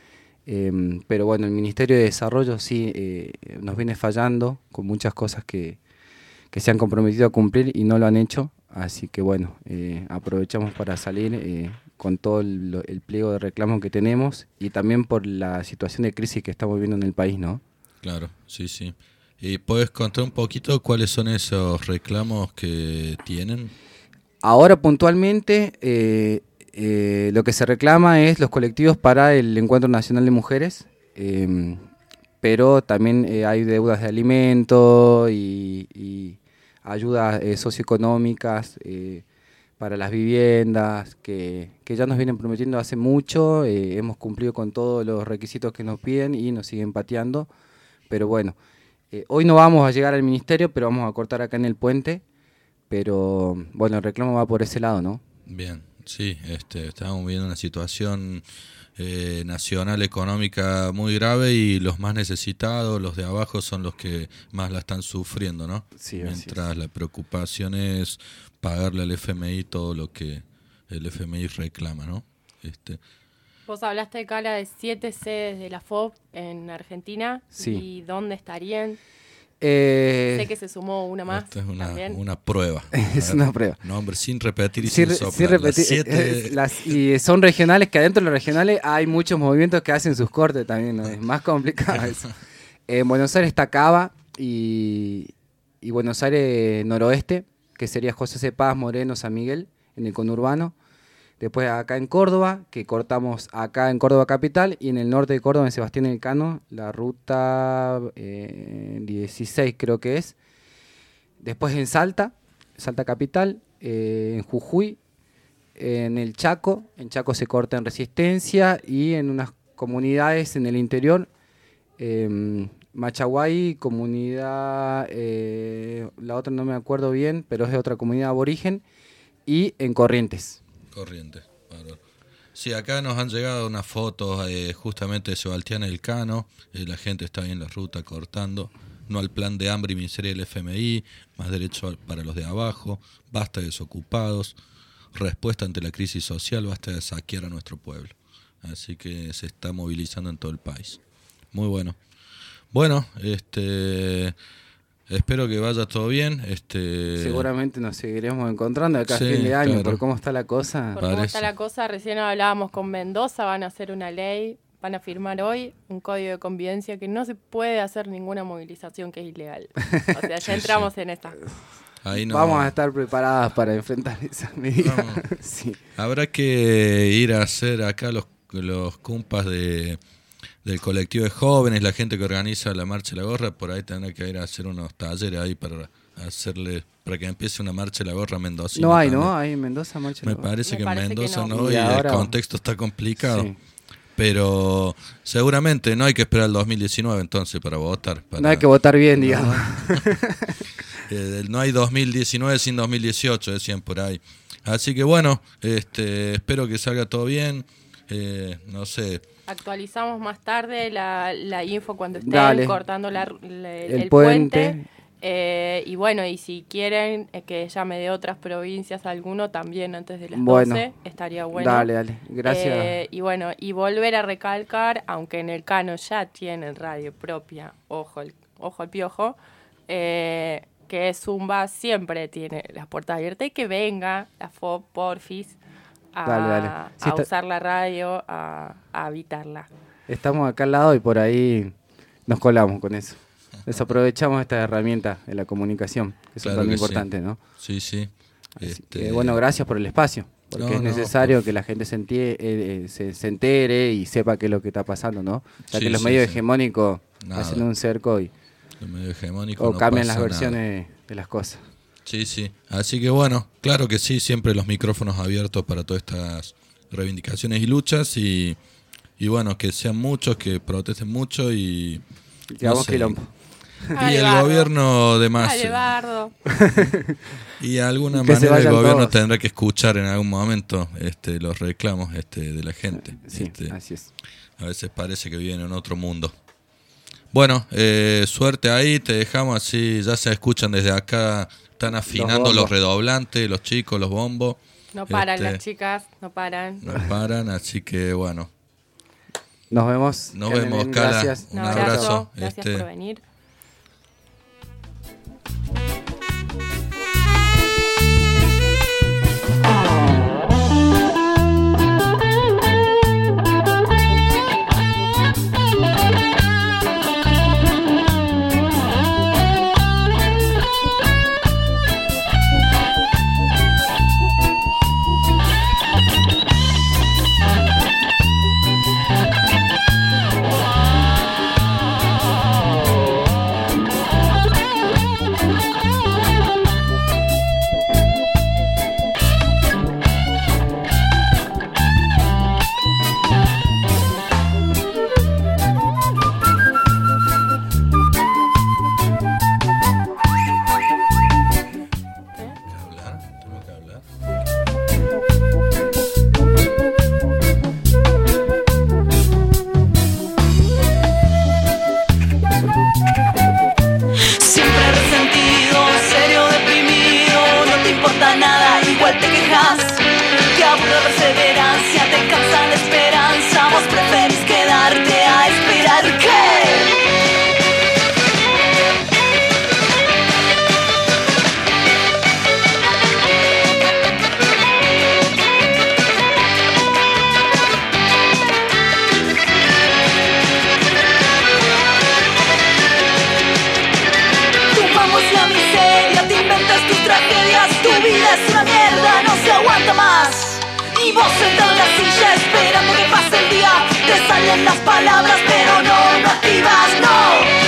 Eh, pero bueno, el Ministerio de Desarrollo sí eh, nos viene fallando con muchas cosas que, que se han comprometido a cumplir y no lo han hecho, así que bueno, eh, aprovechamos para salir eh, con todo el, el pliego de reclamos que tenemos y también por la situación de crisis que estamos viviendo en el país, ¿no? Claro, sí, sí. ¿Y puedes contar un poquito cuáles son esos reclamos que tienen? Ahora puntualmente eh, Eh, lo que se reclama es los colectivos para el Encuentro Nacional de Mujeres, eh, pero también eh, hay deudas de alimento y, y ayudas eh, socioeconómicas eh, para las viviendas, que, que ya nos vienen prometiendo hace mucho, eh, hemos cumplido con todos los requisitos que nos piden y nos siguen pateando, pero bueno, eh, hoy no vamos a llegar al ministerio, pero vamos a cortar acá en el puente, pero bueno, el reclamo va por ese lado, ¿no? Bien. Sí, este, estamos viviendo una situación eh, nacional económica muy grave y los más necesitados, los de abajo, son los que más la están sufriendo, ¿no? Sí, mientras la preocupación es pagarle al F M I todo lo que el F M I reclama, ¿no? Este, Vos hablaste, Cala, de siete sedes de la F O B en Argentina. Sí. ¿Y dónde estarían? Eh, sé que se sumó una más. Esta es una, también. una prueba. Es una prueba. Nombre sin repetir y Sí, sin re- soplar. sí repetir, Las siete- eh, las- y son regionales, que adentro de los regionales hay muchos movimientos que hacen sus cortes también, ¿no? Es más complicado eso. Eh, en Buenos Aires está Cava y, y Buenos Aires Noroeste, que sería José C. Paz, Moreno, San Miguel, en el conurbano. Después acá en Córdoba, que cortamos acá en Córdoba Capital, y en el norte de Córdoba, en Sebastián Elcano, la ruta eh, dieciséis creo que es. Después en Salta, Salta Capital, eh, en Jujuy, en el Chaco, en Chaco se corta en Resistencia, y en unas comunidades en el interior, eh, Machaguay, comunidad, eh, la otra no me acuerdo bien, pero es de otra comunidad aborigen, y en Corrientes. Corrientes, bárbaro. Sí, acá nos han llegado unas fotos eh, justamente de Sebastián Elcano, eh, la gente está ahí en la ruta cortando, no al plan de hambre y miseria del F M I, más derecho para los de abajo, basta de desocupados, respuesta ante la crisis social, basta de saquear a nuestro pueblo. Así que se está movilizando en todo el país. Muy bueno. Bueno, este... espero que vaya todo bien. Este... Seguramente nos seguiremos encontrando acá Sí, a fin de año, claro. por cómo está la cosa. Por cómo está la cosa, recién hablábamos con Mendoza, van a hacer una ley, van a firmar hoy un código de convivencia que no se puede hacer ninguna movilización que es ilegal. O sea, ya Sí, entramos sí. en esta. Ahí no- Vamos a estar preparadas para enfrentar esas medidas. No. Sí. Habrá que ir a hacer acá los, los cumpas de, del colectivo de jóvenes, la gente que organiza la Marcha de la Gorra, por ahí tendrá que ir a hacer unos talleres ahí para hacerle para que empiece una Marcha de la Gorra mendocina. No hay, también. ¿no? Hay en Mendoza marcha. Me ¿no? parece Me que en parece que Mendoza no. no, Y y, ahora- el contexto está complicado. Sí. Pero seguramente no hay que esperar el dos mil diecinueve entonces para votar. Para... No hay que votar bien, digamos. Eh, no hay dos mil diecinueve sin dos mil dieciocho, decían por ahí. Así que bueno, este, espero que salga todo bien. Eh, no sé. Actualizamos más tarde la, la info cuando estén Dale. cortando la- la- el, El puente. puente. Eh, y bueno, y si quieren eh, que llame de otras provincias alguno también antes de las Bueno. doce, estaría bueno. Dale, dale. Gracias. Eh, y bueno, y volver a recalcar, aunque en el Cano ya tienen radio propia, ojo el, ojo al piojo, eh, que Zumba siempre tiene las puertas abiertas y que venga la F O P, porfis, a, Dale, dale. Sí, a está- usar la radio, a, a habitarla. Estamos acá al lado y por ahí nos colamos con eso. Desaprovechamos esta herramienta de la comunicación, que es Claro tan que importante, sí. ¿no? Sí, sí. Así Este, que, bueno, gracias por el espacio, porque No, es no, necesario por- que la gente se, entie- eh, eh, se, se entere y sepa qué es lo que está pasando, ¿no? Ya Sí, que los sí, medios sí. hegemónicos Nada. hacen un cerco y los medios hegemónicos o no cambian las pasa versiones nada. de las cosas. Sí, sí. Así que bueno, claro que sí, siempre los micrófonos abiertos para todas estas reivindicaciones y luchas y, y bueno, que sean muchos, que protesten mucho y... Que hagamos quilombo. Y Ay, el Bardo. gobierno de más... Dale, Bardo. Y de alguna Que se manera el vayan gobierno todos. tendrá que escuchar en algún momento este, los reclamos este, de la gente. Sí, Este, así es. a veces parece que viven en otro mundo. Bueno, eh, suerte ahí, te dejamos así, ya se escuchan desde acá, están afinando los, bombos. redoblantes, los chicos, los bombos. No paran Este, las chicas, no paran. No paran, así que bueno, Nos vemos. nos Que anden vemos, bien, Cala. gracias. Un Un abrazo. abrazo, gracias Este, por venir. hablar, tengo que hablar. Siempre resentido, serio, deprimido, no te importa nada, igual te quejas. Te aburre perseverancia, te cansa la esperanza, vos preferís quedarte a esperar que... Tumbamos la miseria, te inventas tus tragedias, tu vida es una mierda, no se aguanta más. Y vos sentado en la silla esperando que pase el día, te salen las palabras pero no, no activas, no.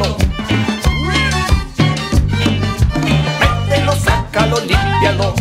límpialo. Mételo, sácalo, límpialo.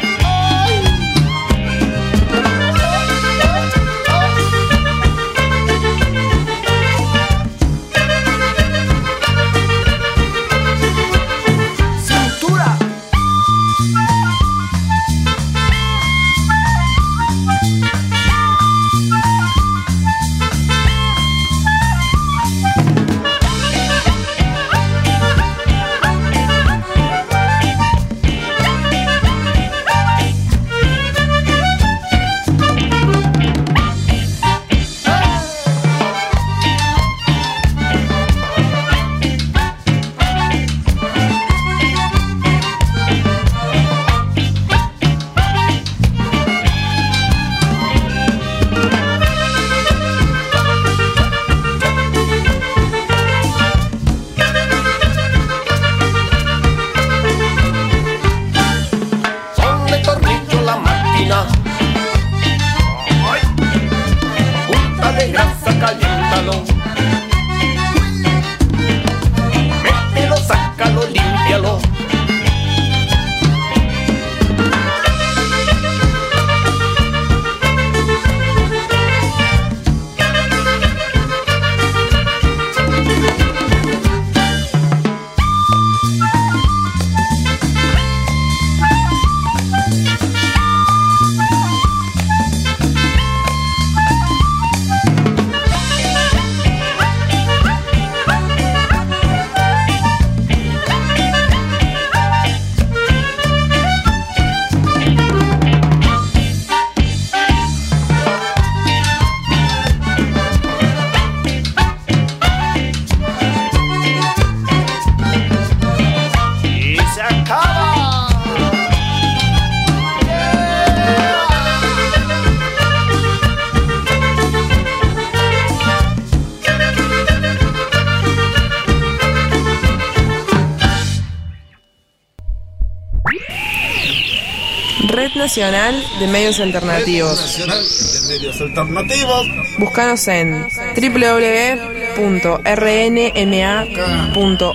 Red Nacional de Medios Alternativos. Red Nacional de Medios Alternativos. Búscanos en doble u doble u doble u punto r n m a punto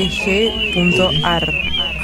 org punto a r.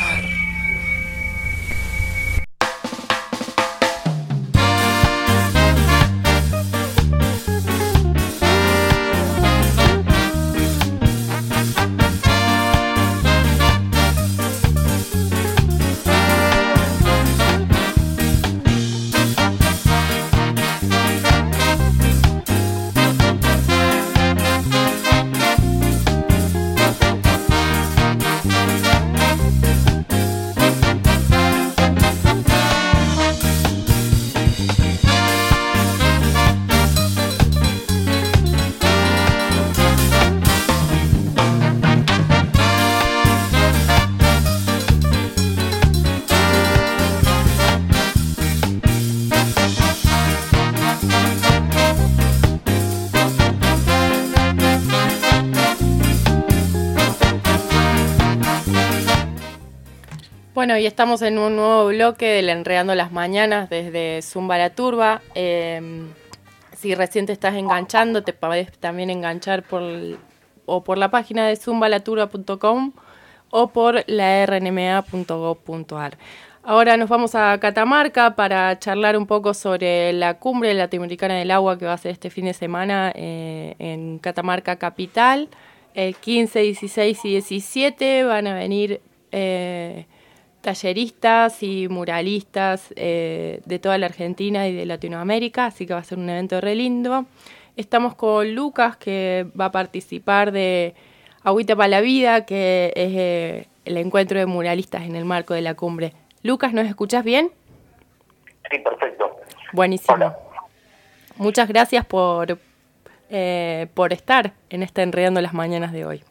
Bueno, y estamos en un nuevo bloque del Enredando las Mañanas desde Zumba la Turba. Eh, si recién te estás enganchando, te podés también enganchar por, o por la página de zumba la turba punto com o por la r n m a punto gov punto a r. Ahora nos vamos a Catamarca para charlar un poco sobre la Cumbre Latinoamericana del Agua que va a ser este fin de semana eh, en Catamarca Capital. El quince, dieciséis y diecisiete van a venir Eh, talleristas y muralistas eh, de toda la Argentina y de Latinoamérica, así que va a ser un evento re lindo. Estamos con Lucas, que va a participar de Agüita para la Vida, que es eh, el encuentro de muralistas en el marco de la cumbre. Lucas, ¿nos escuchás bien? Sí, perfecto. Buenísimo. Hola. Muchas gracias por, eh, por estar en este Enredando las Mañanas de hoy.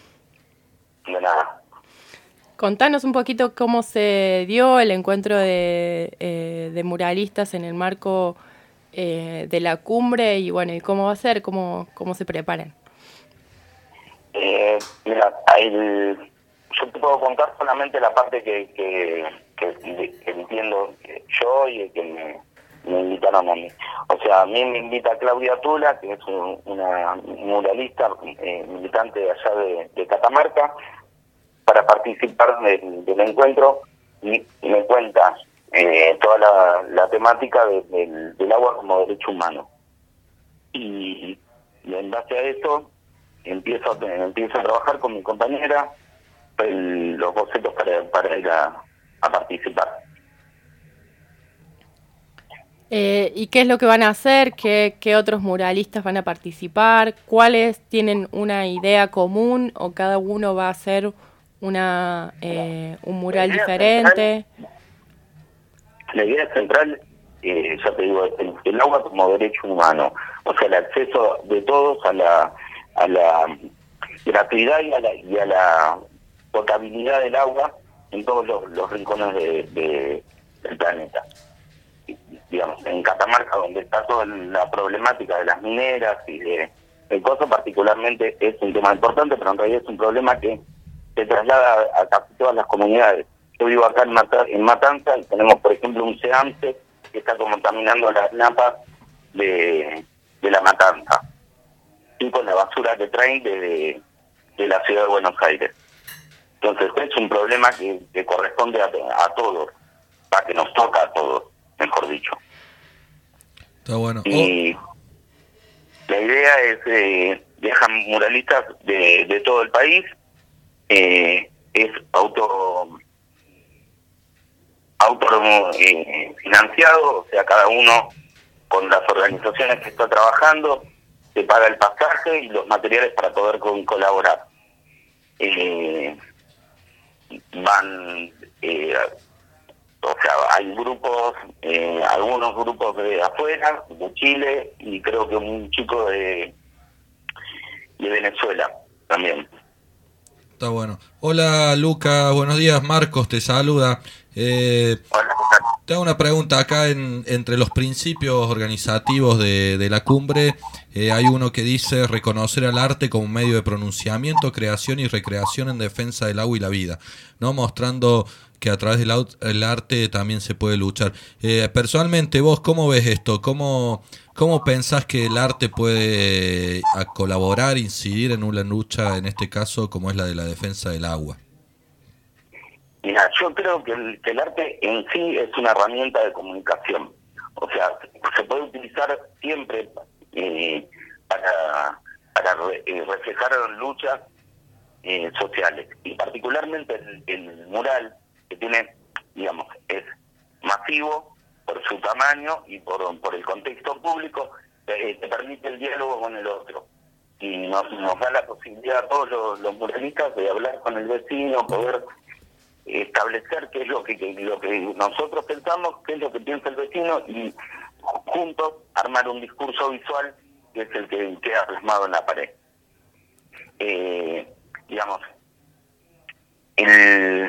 De nada. Contanos un poquito cómo se dio el encuentro de, eh, de muralistas en el marco eh, de la cumbre y bueno, y cómo va a ser, cómo, cómo se preparan. Eh, mira, el, yo te puedo contar solamente la parte que, que, que, que entiendo yo y que me, me invitaron a mí. O sea, a mí me invita Claudia Tula, que es un, una muralista eh, militante de allá de, de Catamarca, para participar del, del encuentro, y, y me cuenta eh, toda la, la temática de, del, del agua como derecho humano. Y, y en base a eso empiezo, empiezo a trabajar con mi compañera el, los bocetos para, para ir a, a participar. Eh, ¿Y qué es lo que van a hacer? ¿Qué, ¿Qué otros muralistas van a participar? ¿Cuáles tienen una idea común o cada uno va a hacer una eh, un mural diferente? Central, la idea central, eh, ya te digo, el, el agua como derecho humano, o sea, el acceso de todos a la a la gratuidad y a la, y a la potabilidad del agua en todos los, los rincones de, de, del planeta. Digamos, en Catamarca, donde está toda la problemática de las mineras y de el coso, particularmente es un tema importante, pero en realidad es un problema que se traslada a, a casi todas las comunidades. Yo vivo acá en, Mata, en Matanza y tenemos, por ejemplo, un SEAMSE que está contaminando las napas de, de la Matanza y con la basura que traen de, de la ciudad de Buenos Aires. Entonces es un problema que, que corresponde a, a todos, para que nos toca a todos, mejor dicho. Está bueno. Y oh. la idea es, eh, dejan muralistas de, de todo el país, eh, es auto auto eh, financiado, o sea, cada uno con las organizaciones que está trabajando se paga el pasaje y los materiales para poder con, colaborar. Eh, van eh, o sea, hay grupos, eh, algunos grupos de afuera, de Chile, y creo que un chico de, de Venezuela también. Está bueno. Hola, Luca, buenos días. Marcos te saluda. Eh, Hola, te hago una pregunta. Acá en, entre los principios organizativos de, de la cumbre eh, hay uno que dice reconocer al arte como un medio de pronunciamiento, creación y recreación en defensa del agua y la vida, ¿no? Mostrando que a través del el arte también se puede luchar. Eh, personalmente, vos, ¿cómo ves esto? ¿Cómo, cómo pensás que el arte puede a colaborar, incidir en una lucha, en este caso, como es la de la defensa del agua? Mira, yo creo que el, que el arte en sí es una herramienta de comunicación. O sea, se puede utilizar siempre eh, para, para re, eh, reflejar luchas eh, sociales. Y particularmente el, el mural, que tiene, digamos, es masivo por su tamaño y por, por el contexto público, eh, te permite el diálogo con el otro. Y nos, nos da la posibilidad a todos los, los muralistas de hablar con el vecino, poder establecer qué es lo que, que lo que nosotros pensamos, qué es lo que piensa el vecino y juntos armar un discurso visual que es el que queda plasmado en la pared. Eh, digamos, el,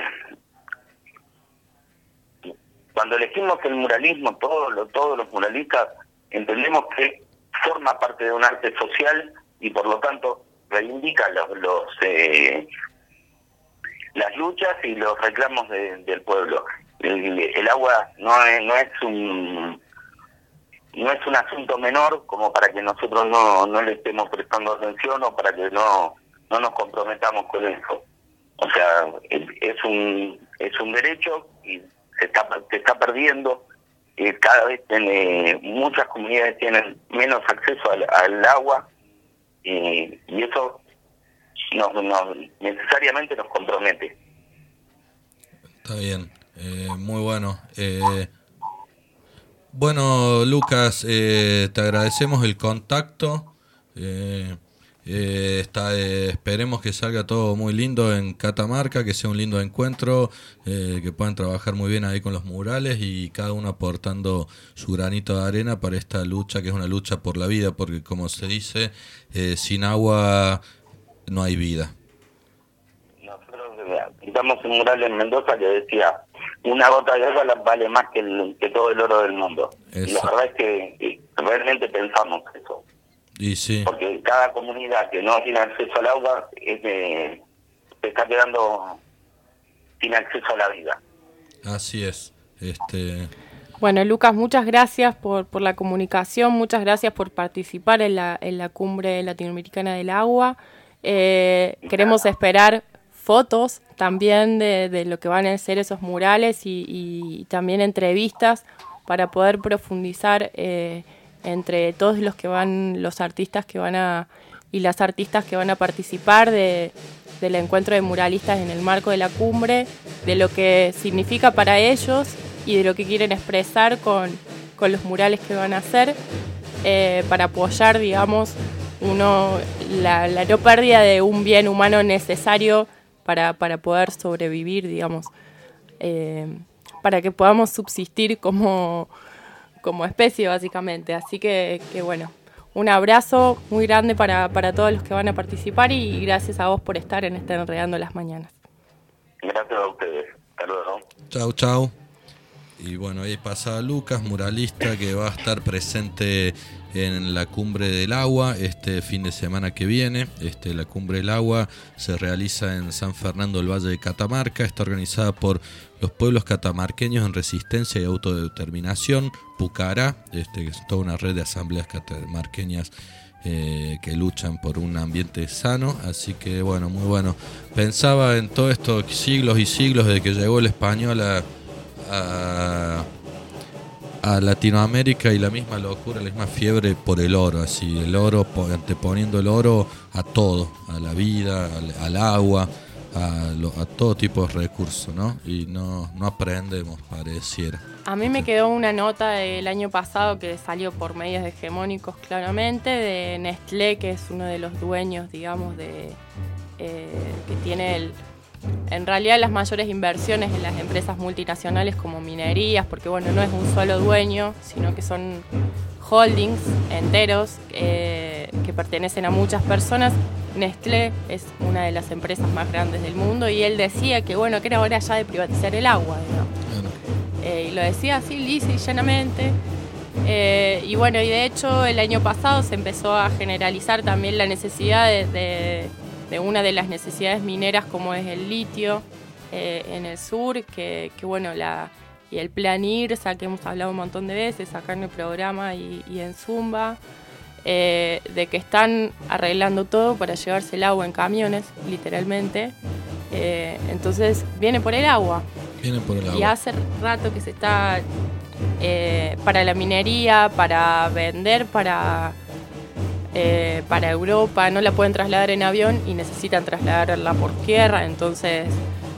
cuando elegimos el muralismo, todos los, todos los muralistas entendemos que forma parte de un arte social y por lo tanto reivindica los, los eh, las luchas y los reclamos de, del pueblo. El, el agua no es, no es un no es un asunto menor como para que nosotros no, no le estemos prestando atención o para que no no nos comprometamos con eso. O sea, es un es un derecho y se está se está perdiendo. Eh, cada vez tiene, muchas comunidades tienen menos acceso al, al agua eh, y eso Nos, nos, necesariamente nos compromete. Está bien, eh, muy bueno. Eh, bueno, Lucas, eh, te agradecemos el contacto. Eh, eh, está, eh, esperemos que salga todo muy lindo en Catamarca, que sea un lindo encuentro, eh, que puedan trabajar muy bien ahí con los murales y cada uno aportando su granito de arena para esta lucha, que es una lucha por la vida, porque como se dice, eh, sin agua no hay vida. Nosotros pintamos un mural en Mendoza que decía una gota de agua vale más que, el, que todo el oro del mundo. Eso. Y la verdad es que realmente pensamos eso. Y sí. Porque cada comunidad que no tiene acceso al agua es de, se está quedando sin acceso a la vida. Así es. Este Bueno, Lucas, muchas gracias por, por la comunicación, muchas gracias por participar en la, en la Cumbre Latinoamericana del Agua. Eh, queremos esperar fotos también de, de lo que van a ser esos murales y, y también entrevistas para poder profundizar eh, entre todos los que van, los artistas que van a y las artistas que van a participar de, del encuentro de muralistas en el marco de la cumbre, de lo que significa para ellos y de lo que quieren expresar con, con los murales que van a hacer, eh, para apoyar, digamos, uno la, la no pérdida de un bien humano necesario para, para poder sobrevivir, digamos, eh, para que podamos subsistir como, como especie, básicamente. Así que, que bueno, un abrazo muy grande para, para todos los que van a participar y gracias a vos por estar en este Enredando las Mañanas. Gracias a ustedes. Hasta luego. Chau, chau. Y bueno, ahí pasa Lucas, muralista, que va a estar presente en la Cumbre del Agua este fin de semana que viene. Este, la Cumbre del Agua se realiza en San Fernando del Valle de Catamarca. Está organizada por los pueblos catamarqueños en resistencia y autodeterminación, Pucará, este, que es toda una red de asambleas catamarqueñas eh, que luchan por un ambiente sano. Así que bueno, muy bueno. Pensaba en todos estos siglos y siglos desde que llegó el español a A, a Latinoamérica y la misma locura, la misma fiebre por el oro, así, el oro, anteponiendo el oro a todo, a la vida, al, al agua, a, lo, a todo tipo de recursos, ¿no? Y no, no aprendemos, pareciera. A mí me quedó una nota del año pasado que salió por medios hegemónicos, claramente, de Nestlé, que es uno de los dueños, digamos, de eh, que tiene el en realidad las mayores inversiones en las empresas multinacionales como minerías, porque bueno, no es un solo dueño, sino que son holdings enteros eh, que pertenecen a muchas personas. Nestlé es una de las empresas más grandes del mundo y él decía que bueno, que era hora ya de privatizar el agua, ¿no? Bueno. Eh, y lo decía así, lisa y llanamente. Eh, y bueno, y de hecho el año pasado se empezó a generalizar también la necesidad de, de de una de las necesidades mineras como es el litio eh, en el sur, que, que bueno, la y el plan IRSA, que hemos hablado un montón de veces acá en el programa y, y en Zumba, eh, de que están arreglando todo para llevarse el agua en camiones, literalmente. Eh, entonces viene por el agua. Viene por el agua. Y hace rato que se está eh, para la minería, para vender, para... Eh, para Europa, no la pueden trasladar en avión y necesitan trasladarla por tierra, entonces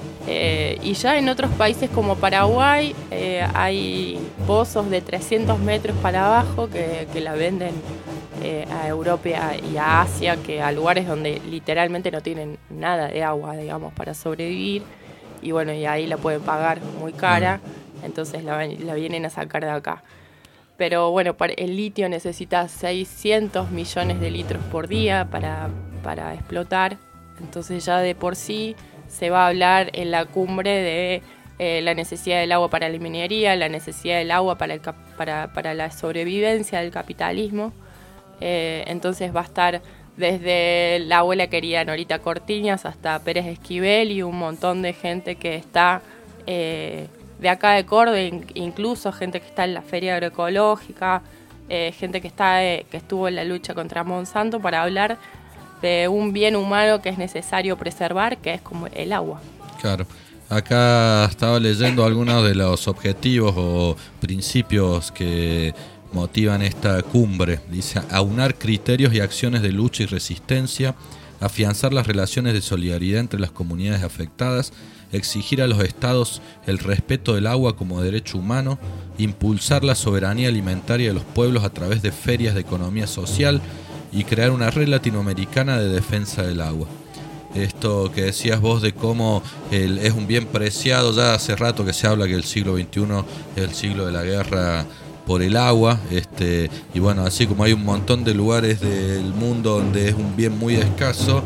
eh, y ya en otros países como Paraguay eh, hay pozos de trescientos metros para abajo que, que la venden eh, a Europa y a Asia, que a lugares donde literalmente no tienen nada de agua, digamos, para sobrevivir, y bueno, y ahí la pueden pagar muy cara, entonces la, la vienen a sacar de acá. Pero bueno, el litio necesita seiscientos millones de litros por día para, para explotar. Entonces ya de por sí se va a hablar en la cumbre de eh, la necesidad del agua para la minería, la necesidad del agua para, el, para, para la sobrevivencia del capitalismo. Eh, entonces va a estar desde la abuela querida Norita Cortiñas hasta Pérez Esquivel y un montón de gente que está... Eh, de acá de Córdoba, incluso gente que está en la Feria Agroecológica, eh, gente que está eh, que estuvo en la lucha contra Monsanto, para hablar de un bien humano que es necesario preservar, que es como el agua. Claro. Acá estaba leyendo algunos de los objetivos o principios que motivan esta cumbre. Dice: aunar criterios y acciones de lucha y resistencia, afianzar las relaciones de solidaridad entre las comunidades afectadas, exigir a los estados el respeto del agua como derecho humano, impulsar la soberanía alimentaria de los pueblos a través de ferias de economía social y crear una red latinoamericana de defensa del agua. Esto que decías vos de cómo el, es un bien preciado, ya hace rato que se habla que el siglo veintiuno es el siglo de la guerra por el agua, este, y bueno, así como hay un montón de lugares del mundo donde es un bien muy escaso,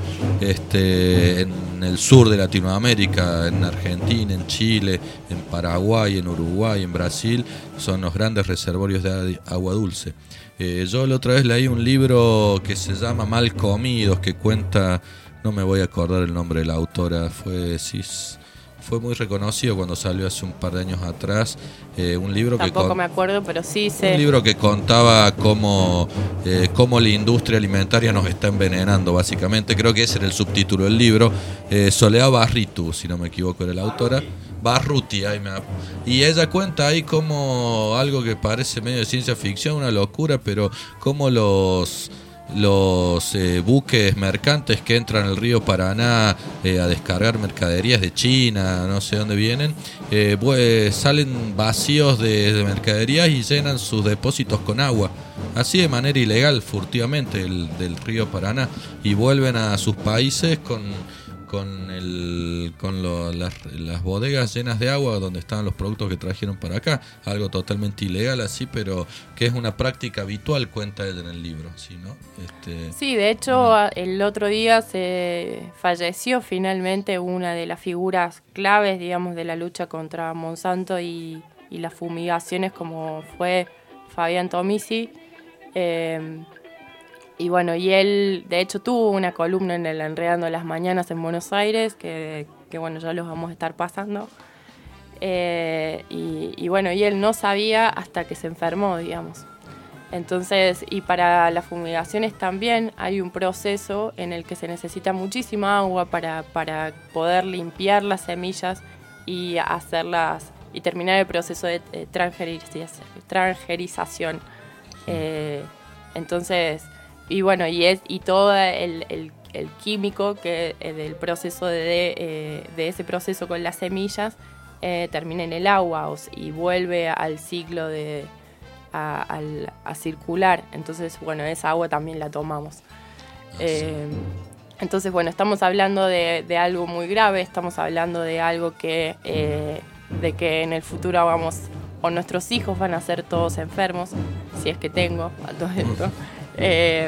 este, en el sur de Latinoamérica, en Argentina, en Chile, en Paraguay, en Uruguay, en Brasil, son los grandes reservorios de agua dulce. Eh, yo la otra vez leí un libro que se llama Mal Comidos, que cuenta, no me voy a acordar el nombre de la autora, fue Cis, fue muy reconocido cuando salió hace un par de años atrás, eh, un libro Tampoco que... Tampoco me acuerdo, pero sí sé. Un libro que contaba cómo, eh, cómo la industria alimentaria nos está envenenando, básicamente. Creo que ese era el subtítulo del libro. Eh, Soledad Barritu, si no me equivoco, era la autora. Barruti, ahí me... y ella cuenta ahí como algo que parece medio de ciencia ficción, una locura, pero como los... los eh, buques mercantes que entran al río Paraná eh, a descargar mercaderías de China, no sé dónde vienen, eh, pues, salen vacíos de, de mercaderías y llenan sus depósitos con agua, así de manera ilegal, furtivamente, el, del río Paraná, y vuelven a sus países con... con el con lo, las, las bodegas llenas de agua donde estaban los productos que trajeron para acá, algo totalmente ilegal así, pero que es una práctica habitual, cuenta ella en el libro, ¿sí, no? Este... Sí, de hecho, mm. el otro día se falleció finalmente una de las figuras claves, digamos, de la lucha contra Monsanto y, y las fumigaciones, como fue Fabián Tomisi. Eh, Y bueno, y él de hecho tuvo una columna en el Enredando las Mañanas en Buenos Aires, que, que bueno, ya los vamos a estar pasando. Eh, y, y bueno, y él no sabía hasta que se enfermó, digamos. Entonces, y para las fumigaciones también hay un proceso en el que se necesita muchísima agua para, para poder limpiar las semillas y hacerlas, y terminar el proceso de eh, transgerización. transgerización. Eh, entonces... Y bueno, y es y todo el, el, el químico que eh, del proceso de, de, eh, de ese proceso con las semillas eh, termina en el agua o, y vuelve al ciclo de a, al, a circular. Entonces, bueno, esa agua también la tomamos. Eh, entonces, bueno, estamos hablando de, de algo muy grave, estamos hablando de algo que eh, de que en el futuro vamos, o nuestros hijos van a ser todos enfermos, si es que tengo a todo esto. Eh,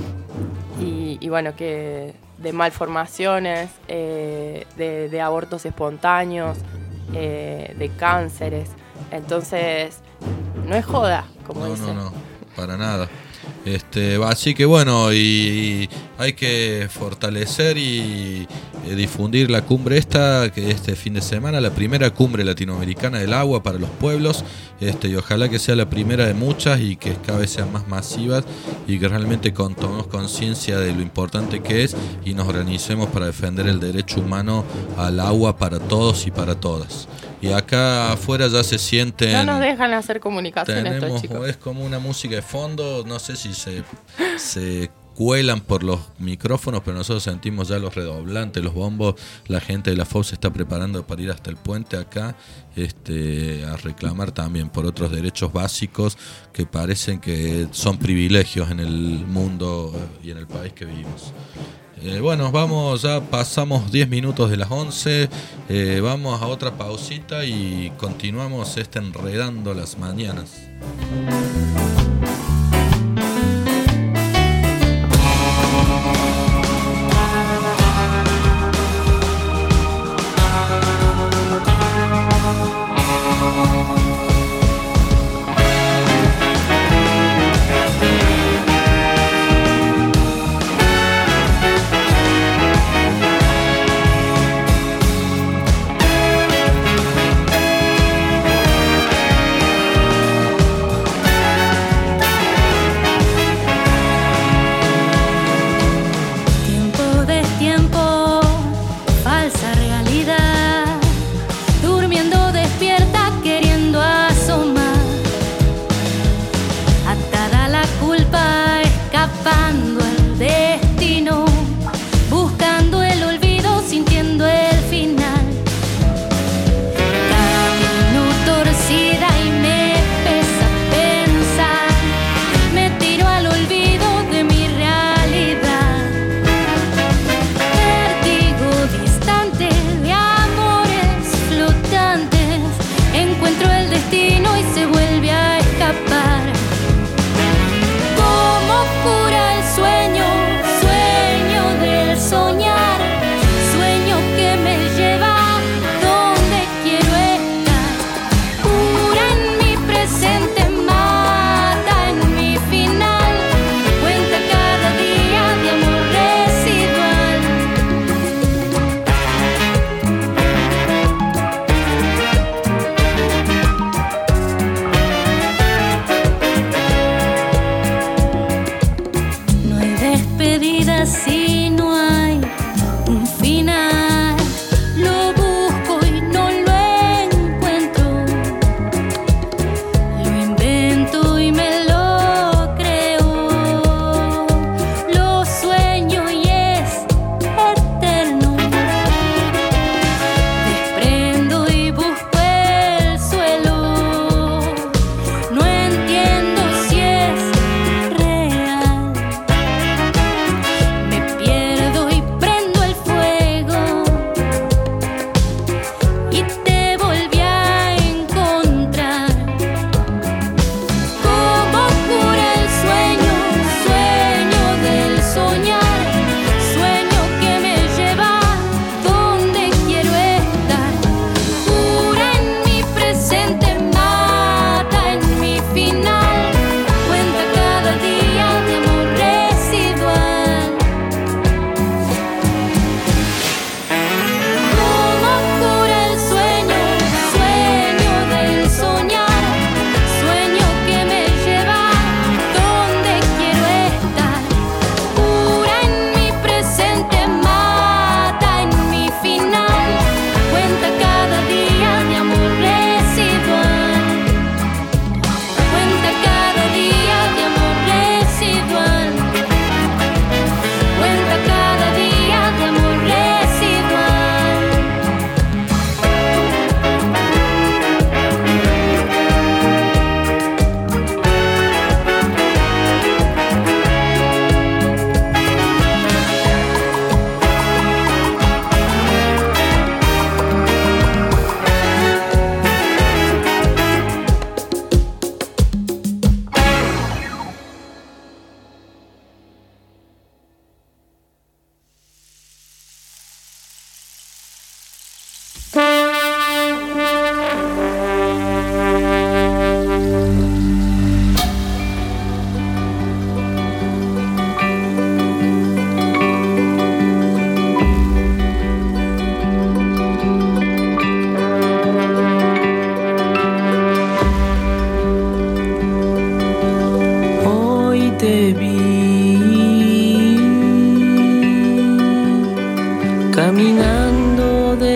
y, y bueno, que de malformaciones, eh, de, de abortos espontáneos, eh, de cánceres. Entonces, no es joda, como no, dicen. No, no, para nada. Este, así que bueno, y, y hay que fortalecer y eh, difundir la cumbre esta, que este fin de semana, la primera cumbre latinoamericana del agua para los pueblos, este, y ojalá que sea la primera de muchas y que cada vez sean más masivas y que realmente con, tomemos conciencia de lo importante que es y nos organicemos para defender el derecho humano al agua para todos y para todas. Y acá afuera ya se sienten... No nos dejan hacer comunicación tenemos, estos chicos. Es como una música de fondo, no sé si se, se cuelan por los micrófonos, pero nosotros sentimos ya los redoblantes, los bombos. La gente de la F O B se está preparando para ir hasta el puente acá este, a reclamar también por otros derechos básicos que parecen que son privilegios en el mundo y en el país que vivimos. Eh, bueno, vamos, ya pasamos diez minutos de las once, eh, vamos a otra pausita y continuamos este Enredando las Mañanas.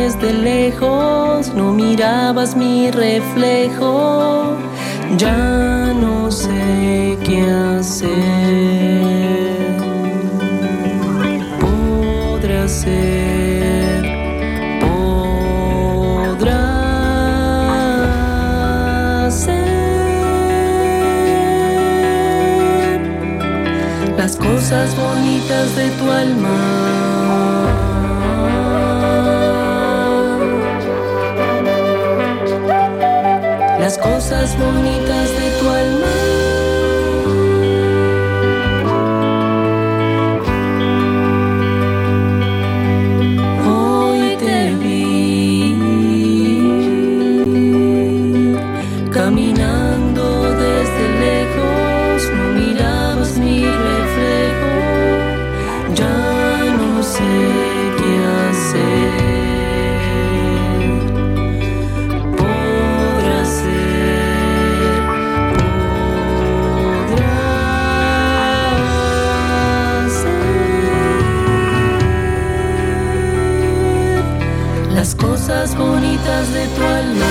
desde lejos, no mirabas mi reflejo. Ya no sé qué hacer. Podrá ser, podrá ser las cosas bonitas de tu alma. Las cosas bonitas de tu alma. Hoy te vi caminando desde lejos, no mirabas mi reflejo. Ya no sé qué hacer. Las cosas bonitas de tu alma.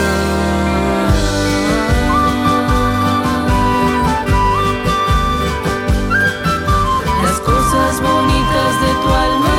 Las cosas bonitas de tu alma.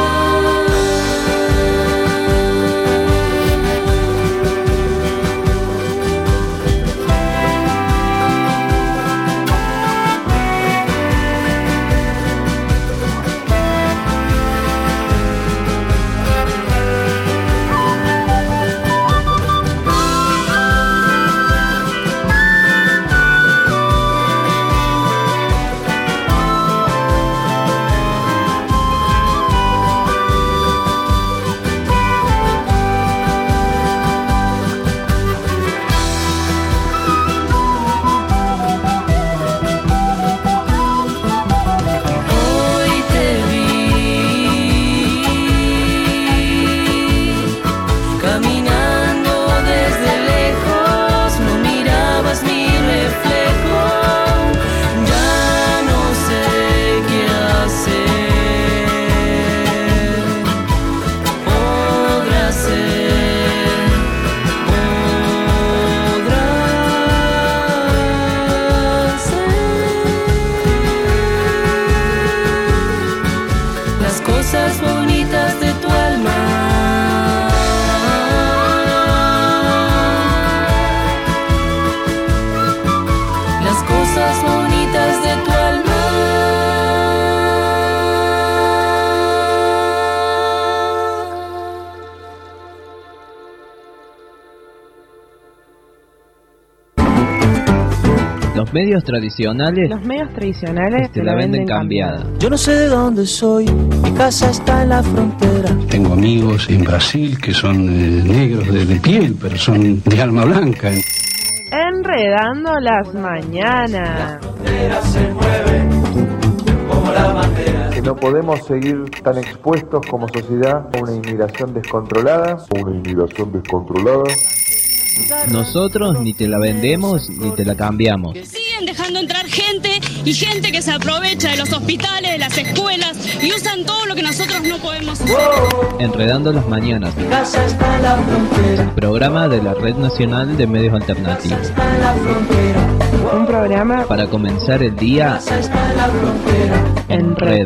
Los medios tradicionales Los medios tradicionales te la venden cambiada. Yo no sé de dónde soy, mi casa está en la frontera. Tengo amigos en Brasil que son eh, negros de, de piel, pero son de alma blanca. Enredando las mañanas. Se mueve como la bandera. Que no podemos seguir tan expuestos como sociedad a una inmigración descontrolada. Una inmigración descontrolada. Nosotros ni te la vendemos ni te la cambiamos. Siguen dejando entrar gente y gente que se aprovecha de los hospitales, de las escuelas y usan todo lo que nosotros no podemos hacer. Enredando las mañanas. Mi casa está en la frontera. Programa de la Red Nacional de Medios Alternativos. Está en la frontera. Un programa para comenzar el día Casa está en la frontera. en red.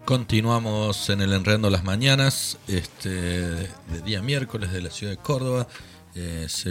Continuamos en el Enredando las Mañanas, este, de día miércoles de la ciudad de Córdoba. Eh, se,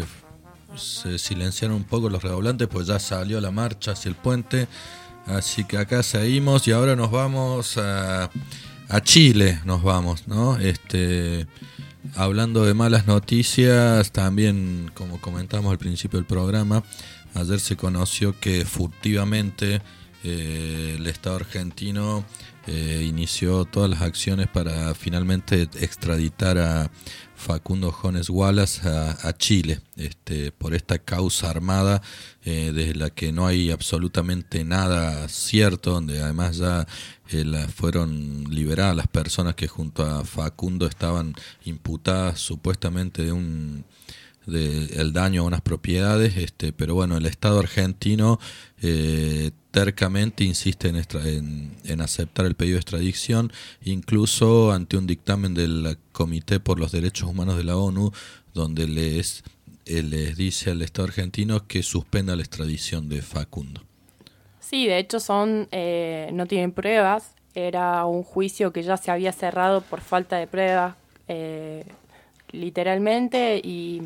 se silenciaron un poco los redoblantes, pues ya salió la marcha hacia el puente. Así que acá seguimos y ahora nos vamos a, a Chile, nos vamos, ¿no? Este, hablando de malas noticias, también, como comentamos al principio del programa, ayer se conoció que furtivamente eh, el Estado argentino Eh, inició todas las acciones para finalmente extraditar a Facundo Jones Wallace a, a Chile, este, por esta causa armada eh, de la que no hay absolutamente nada cierto, donde además ya eh, la, fueron liberadas las personas que junto a Facundo estaban imputadas supuestamente de un de el daño a unas propiedades, este, pero bueno, el Estado argentino eh, tercamente insiste en, extra, en, en aceptar el pedido de extradición, incluso ante un dictamen del Comité por los Derechos Humanos de la ONU, donde les, eh, les dice al Estado argentino que suspenda la extradición de Facundo. Sí, de hecho son eh, no tienen pruebas, era un juicio que ya se había cerrado por falta de pruebas, eh, literalmente, y,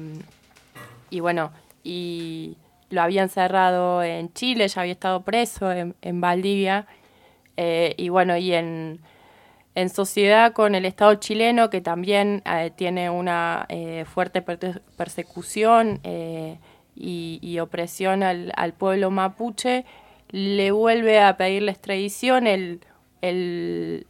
y bueno, y lo habían cerrado en Chile, ya había estado preso en, en Valdivia, eh, y bueno, y en, en sociedad con el Estado chileno, que también eh, tiene una eh, fuerte per- persecución eh, y, y opresión al, al pueblo mapuche, le vuelve a pedir la extradición el, el,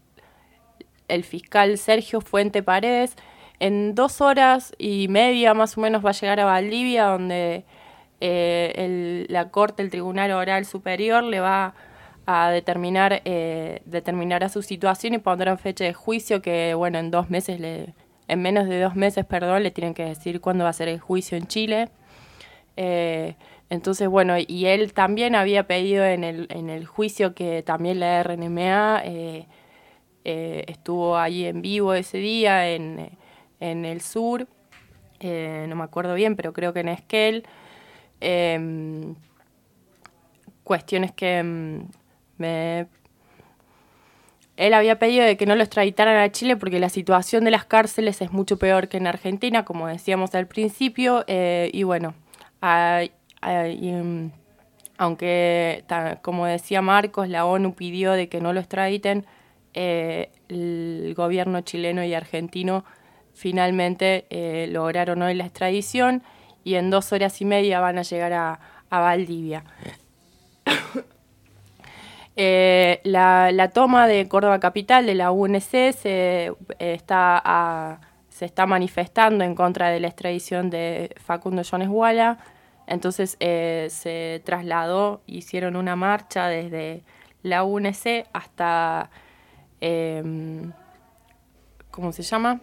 el fiscal Sergio Fuente Paredes. En dos horas y media más o menos va a llegar a Valdivia, donde eh, el, la Corte, el Tribunal Oral Superior, le va a determinar eh, determinará su situación y pondrá fecha de juicio que, bueno, en dos meses, le, en menos de dos meses, perdón, le tienen que decir cuándo va a ser el juicio en Chile. Eh, entonces, bueno, y él también había pedido en el, en el juicio que también la R N M A eh, eh, estuvo ahí en vivo ese día, en... en el sur, eh, no me acuerdo bien, pero creo que en Esquel, eh, cuestiones que mm, me... Él había pedido de que no lo extraditaran a Chile porque la situación de las cárceles es mucho peor que en Argentina, como decíamos al principio, eh, y bueno, hay, hay, um, aunque, ta, como decía Marcos, la ONU pidió de que no lo extraditen, eh, el gobierno chileno y argentino finalmente eh, lograron hoy la extradición y en dos horas y media van a llegar a, a Valdivia. eh, la, la toma de Córdoba Capital de la U N C se, eh, está, a, se está manifestando en contra de la extradición de Facundo Jones Wallace. Entonces eh, se trasladó, hicieron una marcha desde la U N C hasta, eh, ¿cómo se llama?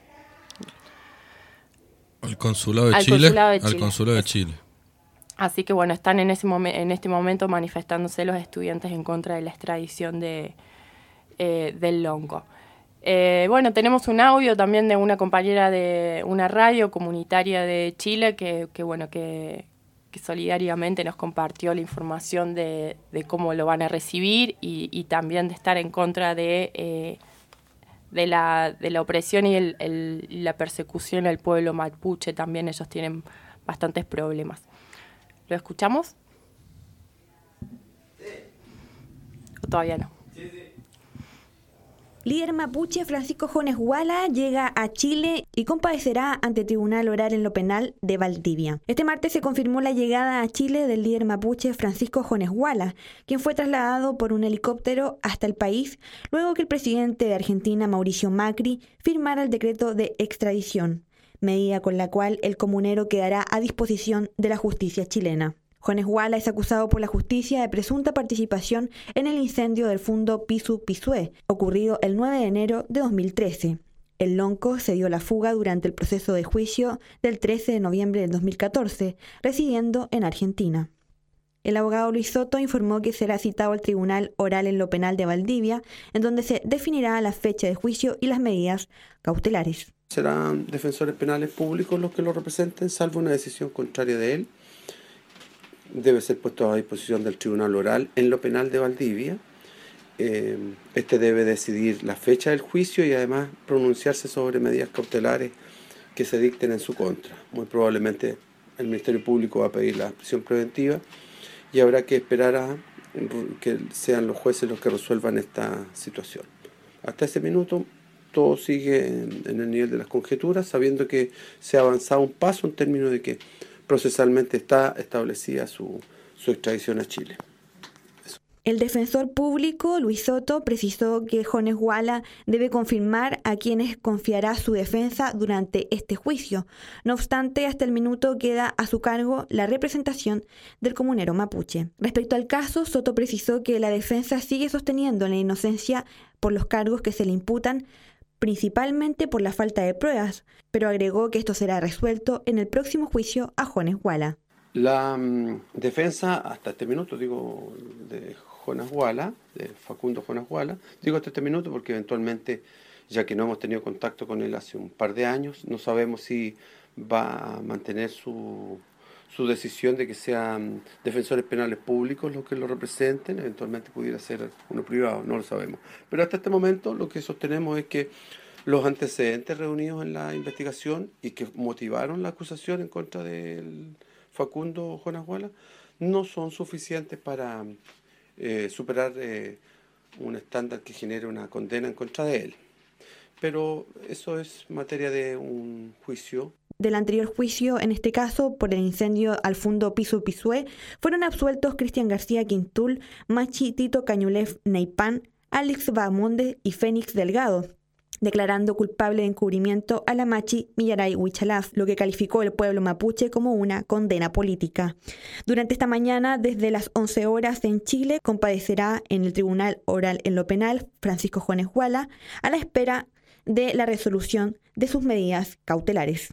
Al consulado de al Chile. Consulado de Chile. Al consulado de Chile. Así que bueno, están en ese momen- en este momento manifestándose los estudiantes en contra de la extradición de eh, del Lonco. Eh, bueno, tenemos un audio también de una compañera de una radio comunitaria de Chile que, que bueno, que, que solidariamente nos compartió la información de, de cómo lo van a recibir y, y también de estar en contra de eh, de la de la opresión y el, el, la persecución al pueblo mapuche. También ellos tienen bastantes problemas. ¿Lo escuchamos? ¿O todavía no? Líder mapuche Francisco Jones Wallace llega a Chile y comparecerá ante Tribunal Oral en lo Penal de Valdivia. Este martes se confirmó la llegada a Chile del líder mapuche Francisco Jones Wallace, quien fue trasladado por un helicóptero hasta el país luego que el presidente de Argentina, Mauricio Macri, firmara el decreto de extradición, medida con la cual el comunero quedará a disposición de la justicia chilena. Jones Wallace es acusado por la justicia de presunta participación en el incendio del fundo Pisu Pisué, ocurrido el nueve de enero de dos mil trece. El lonco se dio la fuga durante el proceso de juicio del trece de noviembre del dos mil catorce, residiendo en Argentina. El abogado Luis Soto informó que será citado al Tribunal Oral en lo Penal de Valdivia, en donde se definirá la fecha de juicio y las medidas cautelares. Serán defensores penales públicos los que lo representen, salvo una decisión contraria de él. Debe ser puesto a disposición del Tribunal Oral en lo Penal de Valdivia eh, este debe decidir la fecha del juicio y además pronunciarse sobre medidas cautelares que se dicten en su contra. Muy probablemente el Ministerio Público va a pedir la prisión preventiva y habrá que esperar a que sean los jueces los que resuelvan esta situación. Hasta ese minuto todo sigue en, en el nivel de las conjeturas, sabiendo que se ha avanzado un paso en términos de que procesalmente está establecida su, su extradición a Chile. El defensor público, Luis Soto, precisó que Jones Wala debe confirmar a quienes confiará su defensa durante este juicio. No obstante, hasta el minuto queda a su cargo la representación del comunero mapuche. Respecto al caso, Soto precisó que la defensa sigue sosteniendo la inocencia por los cargos que se le imputan, principalmente por la falta de pruebas, pero agregó que esto será resuelto en el próximo juicio a Jones Wala. La um, defensa, hasta este minuto, digo, de Jones Wala, de Facundo Jones Wala, digo hasta este minuto porque eventualmente, ya que no hemos tenido contacto con él hace un par de años, no sabemos si va a mantener su, su decisión de que sean defensores penales públicos los que lo representen, eventualmente pudiera ser uno privado, no lo sabemos. Pero hasta este momento lo que sostenemos es que los antecedentes reunidos en la investigación y que motivaron la acusación en contra del Facundo Jones Wala no son suficientes para eh, superar eh, un estándar que genere una condena en contra de él. Pero eso es materia de un juicio. Del anterior juicio, en este caso por el incendio al Fundo Piso Pisué, fueron absueltos Cristian García Quintul, Machi Tito Cañulef Neipán, Alex Bahamonde y Fénix Delgado, declarando culpable de encubrimiento a la Machi Millaray Huichalaf, lo que calificó el pueblo mapuche como una condena política. Durante esta mañana, desde las once horas en Chile, comparecerá en el Tribunal Oral en lo Penal Francisco Jones Wala a la espera de la resolución de sus medidas cautelares.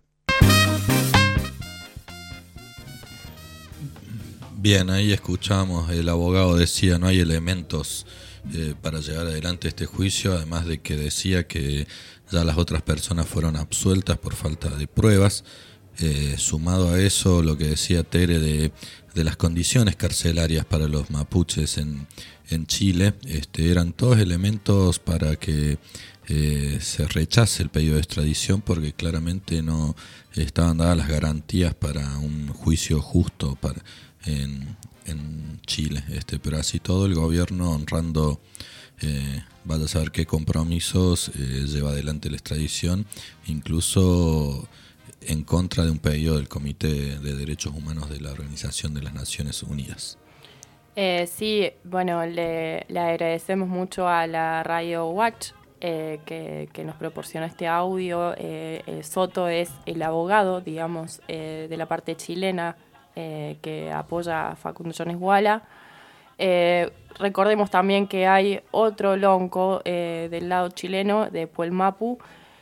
Bien, ahí escuchamos, el abogado decía no hay elementos Eh, para llevar adelante este juicio, además de que decía que ya las otras personas fueron absueltas por falta de pruebas. Eh, sumado a eso, lo que decía Tere de, de las condiciones carcelarias para los mapuches en, en Chile, este, eran todos elementos para que eh, se rechace el pedido de extradición, porque claramente no estaban dadas las garantías para un juicio justo para en en Chile, este, pero así todo el gobierno, honrando eh, vaya a saber qué compromisos, eh, lleva adelante la extradición, incluso en contra de un pedido del Comité de Derechos Humanos de la Organización de las Naciones Unidas. Eh, sí, bueno, le, le agradecemos mucho a la Radio Watch eh, que, que nos proporciona este audio. Eh, eh, Soto es el abogado, digamos, eh, de la parte chilena Eh, que apoya a Facundo Jones Wala. Eh, recordemos también que hay otro lonco eh, del lado chileno, de Puelmapu,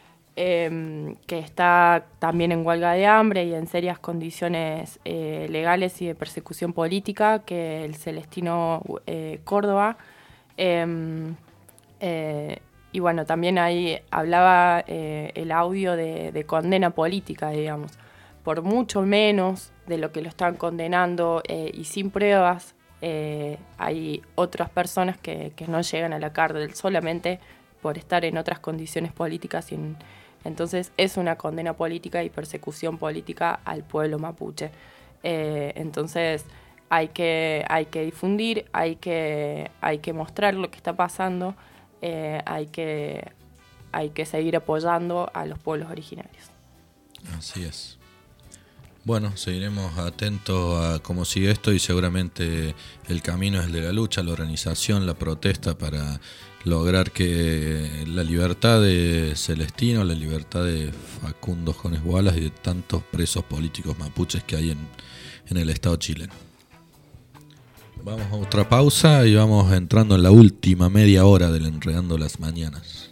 eh, que está también en huelga de hambre y en serias condiciones eh, legales y de persecución política, que el Celestino eh, Córdoba. Eh, eh, y bueno, también ahí hablaba eh, el audio de, de condena política, digamos. Por mucho menos de lo que lo están condenando eh, y sin pruebas, eh, hay otras personas que, que no llegan a la cárcel solamente por estar en otras condiciones políticas. Y en, entonces es una condena política y persecución política al pueblo mapuche. Eh, entonces hay que, hay que difundir, hay que, hay que mostrar lo que está pasando, eh, hay que, hay que seguir apoyando a los pueblos originarios. Así es. Bueno, seguiremos atentos a cómo sigue esto y seguramente el camino es el de la lucha, la organización, la protesta para lograr que la libertad de Celestino, la libertad de Facundo Jones Wala y de tantos presos políticos mapuches que hay en, en el Estado chileno. Vamos a otra pausa y vamos entrando en la última media hora del Enredando las Mañanas.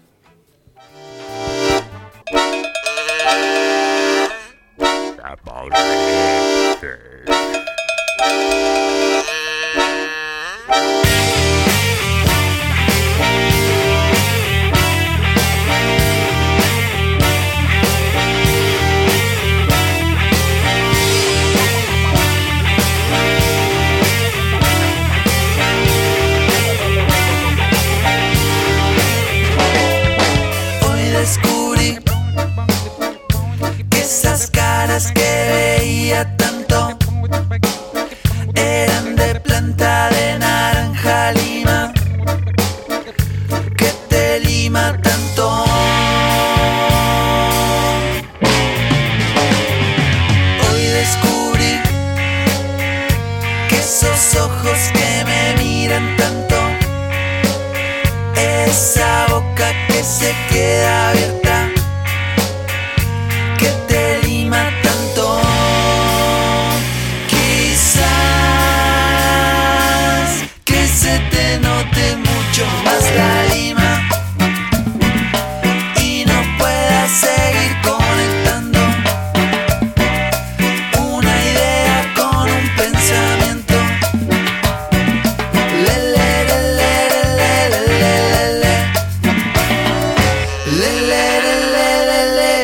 lima tanto. Hoy descubrí que esos ojos que me miran tanto, esa boca que se queda abierta, que te lima tanto. Quizás que se te note mucho más la lima y no puedas seguir conectando una idea con un pensamiento. Le, le, le, le, le, le, le, le, le, le, le, le, le.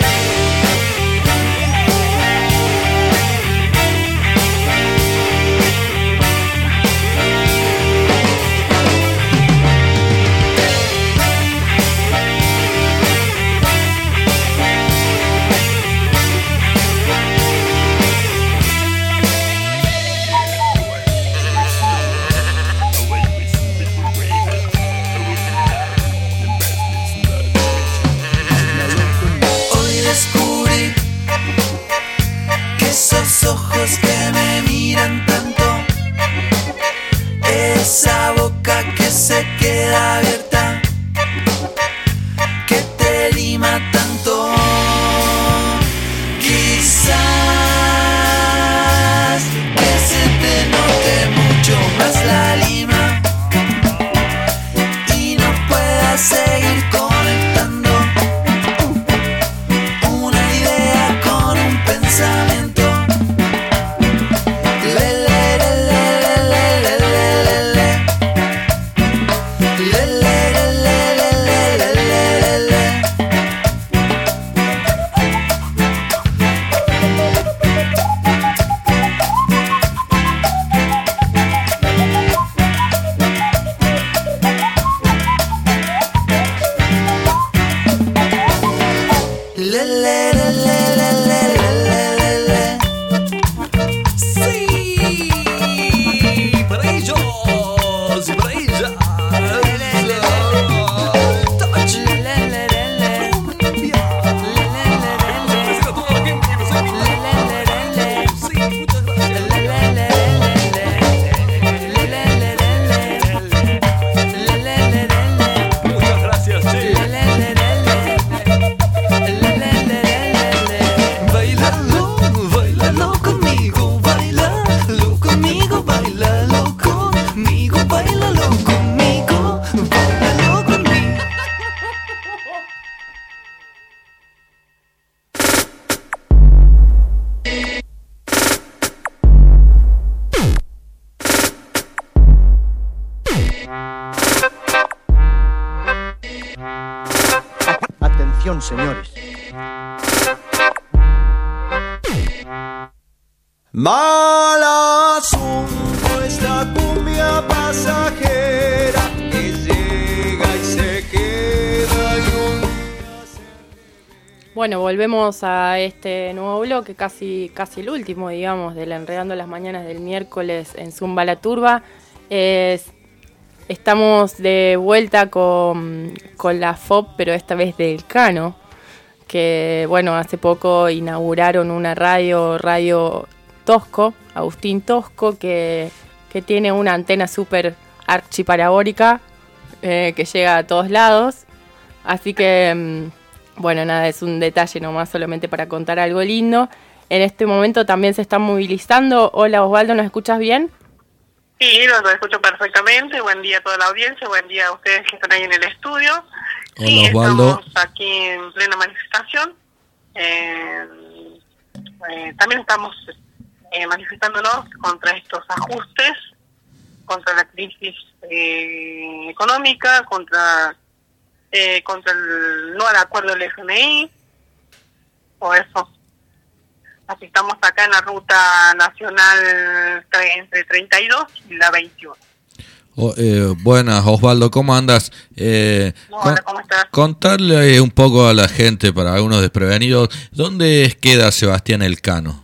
Hoy descubrí que esos ojos que me miran tanto, esa boca que se queda abierta, que te lima tanto. Quizás que se te note mucho más la lima y no puedas seguir conectando una idea con un pensamiento. Le, le, le, le, le, le, le, le. Le, le, le, le, le, le, le, le, le. Le, le, le, le, le, le, le, le, le. Sí, para ellos y para ellas. Le, le, le, le. Touch. Le, le, le, le. Cumbia. Le, le, le, le. Presenta toda la gente que nos escucha. Le, le, le, le. Sí, muchas gracias. Le, le, le, le. Le, le, le, le. Le, le, le, le. Muchas gracias, che. Le, le, le, le. Bailalo, bailalo conmigo, bailalo conmigo, bailalo conmigo, bailalo conmigo, bailalo conmigo. Atención, señores. Mal asunto esta cumbia pasajera que llega y se queda y un día se... Bueno, volvemos a este nuevo bloque, casi, casi el último, digamos, del Enredando las Mañanas del miércoles en Zumba la Turba. Es- estamos de vuelta con, con la F O P, pero esta vez del Cano, que, bueno, hace poco inauguraron una radio, Radio Tosco, Agustín Tosco, que, que tiene una antena súper archiparabólica eh, que llega a todos lados. Así que, mm, bueno, nada, es un detalle nomás solamente para contar algo lindo. En este momento también se están movilizando. Hola Osvaldo, ¿nos escuchas bien? Sí, los escucho perfectamente. Buen día a toda la audiencia, buen día a ustedes que están ahí en el estudio. Hola Sí, Osvaldo. estamos aquí en plena manifestación. Eh, eh, también estamos eh, manifestándonos contra estos ajustes, contra la crisis eh, económica, contra eh, contra el no al acuerdo del F M I, o eso. Así estamos acá en la ruta nacional tre- entre treinta y dos y la veintiuno. Oh, eh, buenas, Osvaldo, ¿cómo andas? Eh, Hola, ¿cómo estás? Contarle un poco a la gente, para algunos desprevenidos, ¿dónde queda Sebastián Elcano?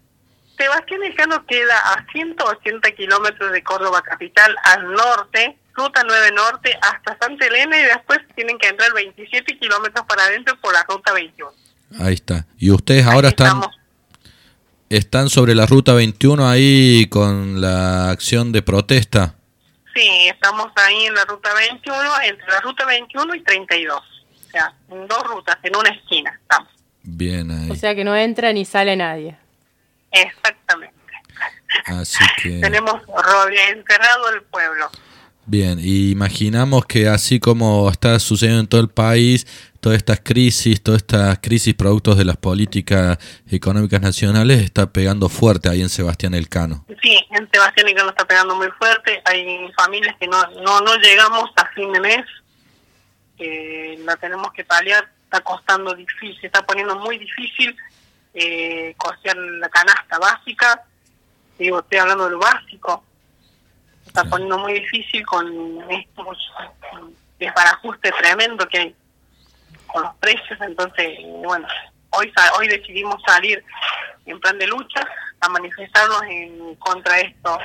Sebastián Elcano queda a ciento ochenta kilómetros de Córdoba capital, al norte, Ruta nueve Norte hasta Santa Elena y después tienen que entrar veintisiete kilómetros para adentro por la Ruta veintiuno. Ahí está. ¿Y ustedes ahora están, están sobre la Ruta veintiuno ahí con la acción de protesta? Sí, estamos ahí en la Ruta veintiuno, entre la Ruta veintiuno y treinta y dos. O sea, en dos rutas, en una esquina estamos. Bien ahí. O sea que no entra ni sale nadie. Exactamente. Así que... Tenemos rodea- encerrado el pueblo. Bien, y imaginamos que así como está sucediendo en todo el país, todas estas crisis, todas estas crisis productos de las políticas económicas nacionales, está pegando fuerte ahí en Sebastián Elcano. Sí, en Sebastián Elcano está pegando muy fuerte. Hay familias que no no, no llegamos a fin de mes. Eh, la tenemos que paliar. Está costando difícil, se está poniendo muy difícil eh, costear la canasta básica. Digo, estoy hablando de lo básico. Se está poniendo muy difícil con estos desbarajuste tremendo que hay con los precios. Entonces, bueno, hoy hoy decidimos salir en plan de lucha a manifestarnos en contra esto,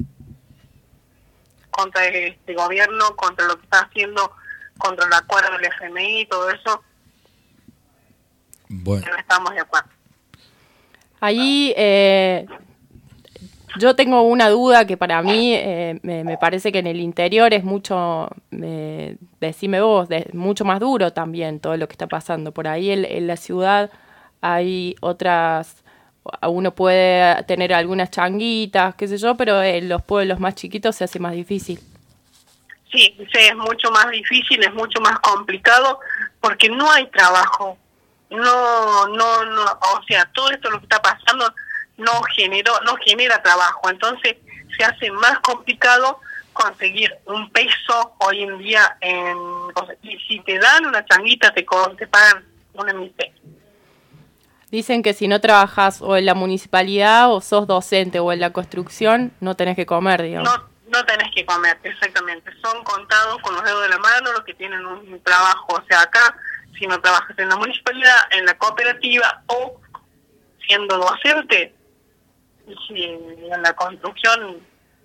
contra este gobierno, contra lo que está haciendo, contra el acuerdo del F M I y todo eso. Bueno. No estamos de acuerdo. Ahí eh, yo tengo una duda que para mí eh, me, me parece que en el interior es mucho, eh, decime vos, de, mucho más duro también todo lo que está pasando. Por ahí en, en la ciudad hay otras, uno puede tener algunas changuitas, qué sé yo, pero en los pueblos más chiquitos se hace más difícil. Sí, sí, es mucho más difícil, es mucho más complicado porque no hay trabajo. No, no, no, o sea, todo esto lo que está pasando no generó, no genera trabajo, entonces se hace más complicado conseguir un peso hoy en día en, y si te dan una changuita te, te pagan una miseria. Dicen que si no trabajas o en la municipalidad o sos docente o en la construcción, no tenés que comer, digamos. No, no tenés que comer, exactamente. Son contados con los dedos de la mano los que tienen un trabajo, o sea, acá si no trabajas en la municipalidad, en la cooperativa o siendo docente, si en la construcción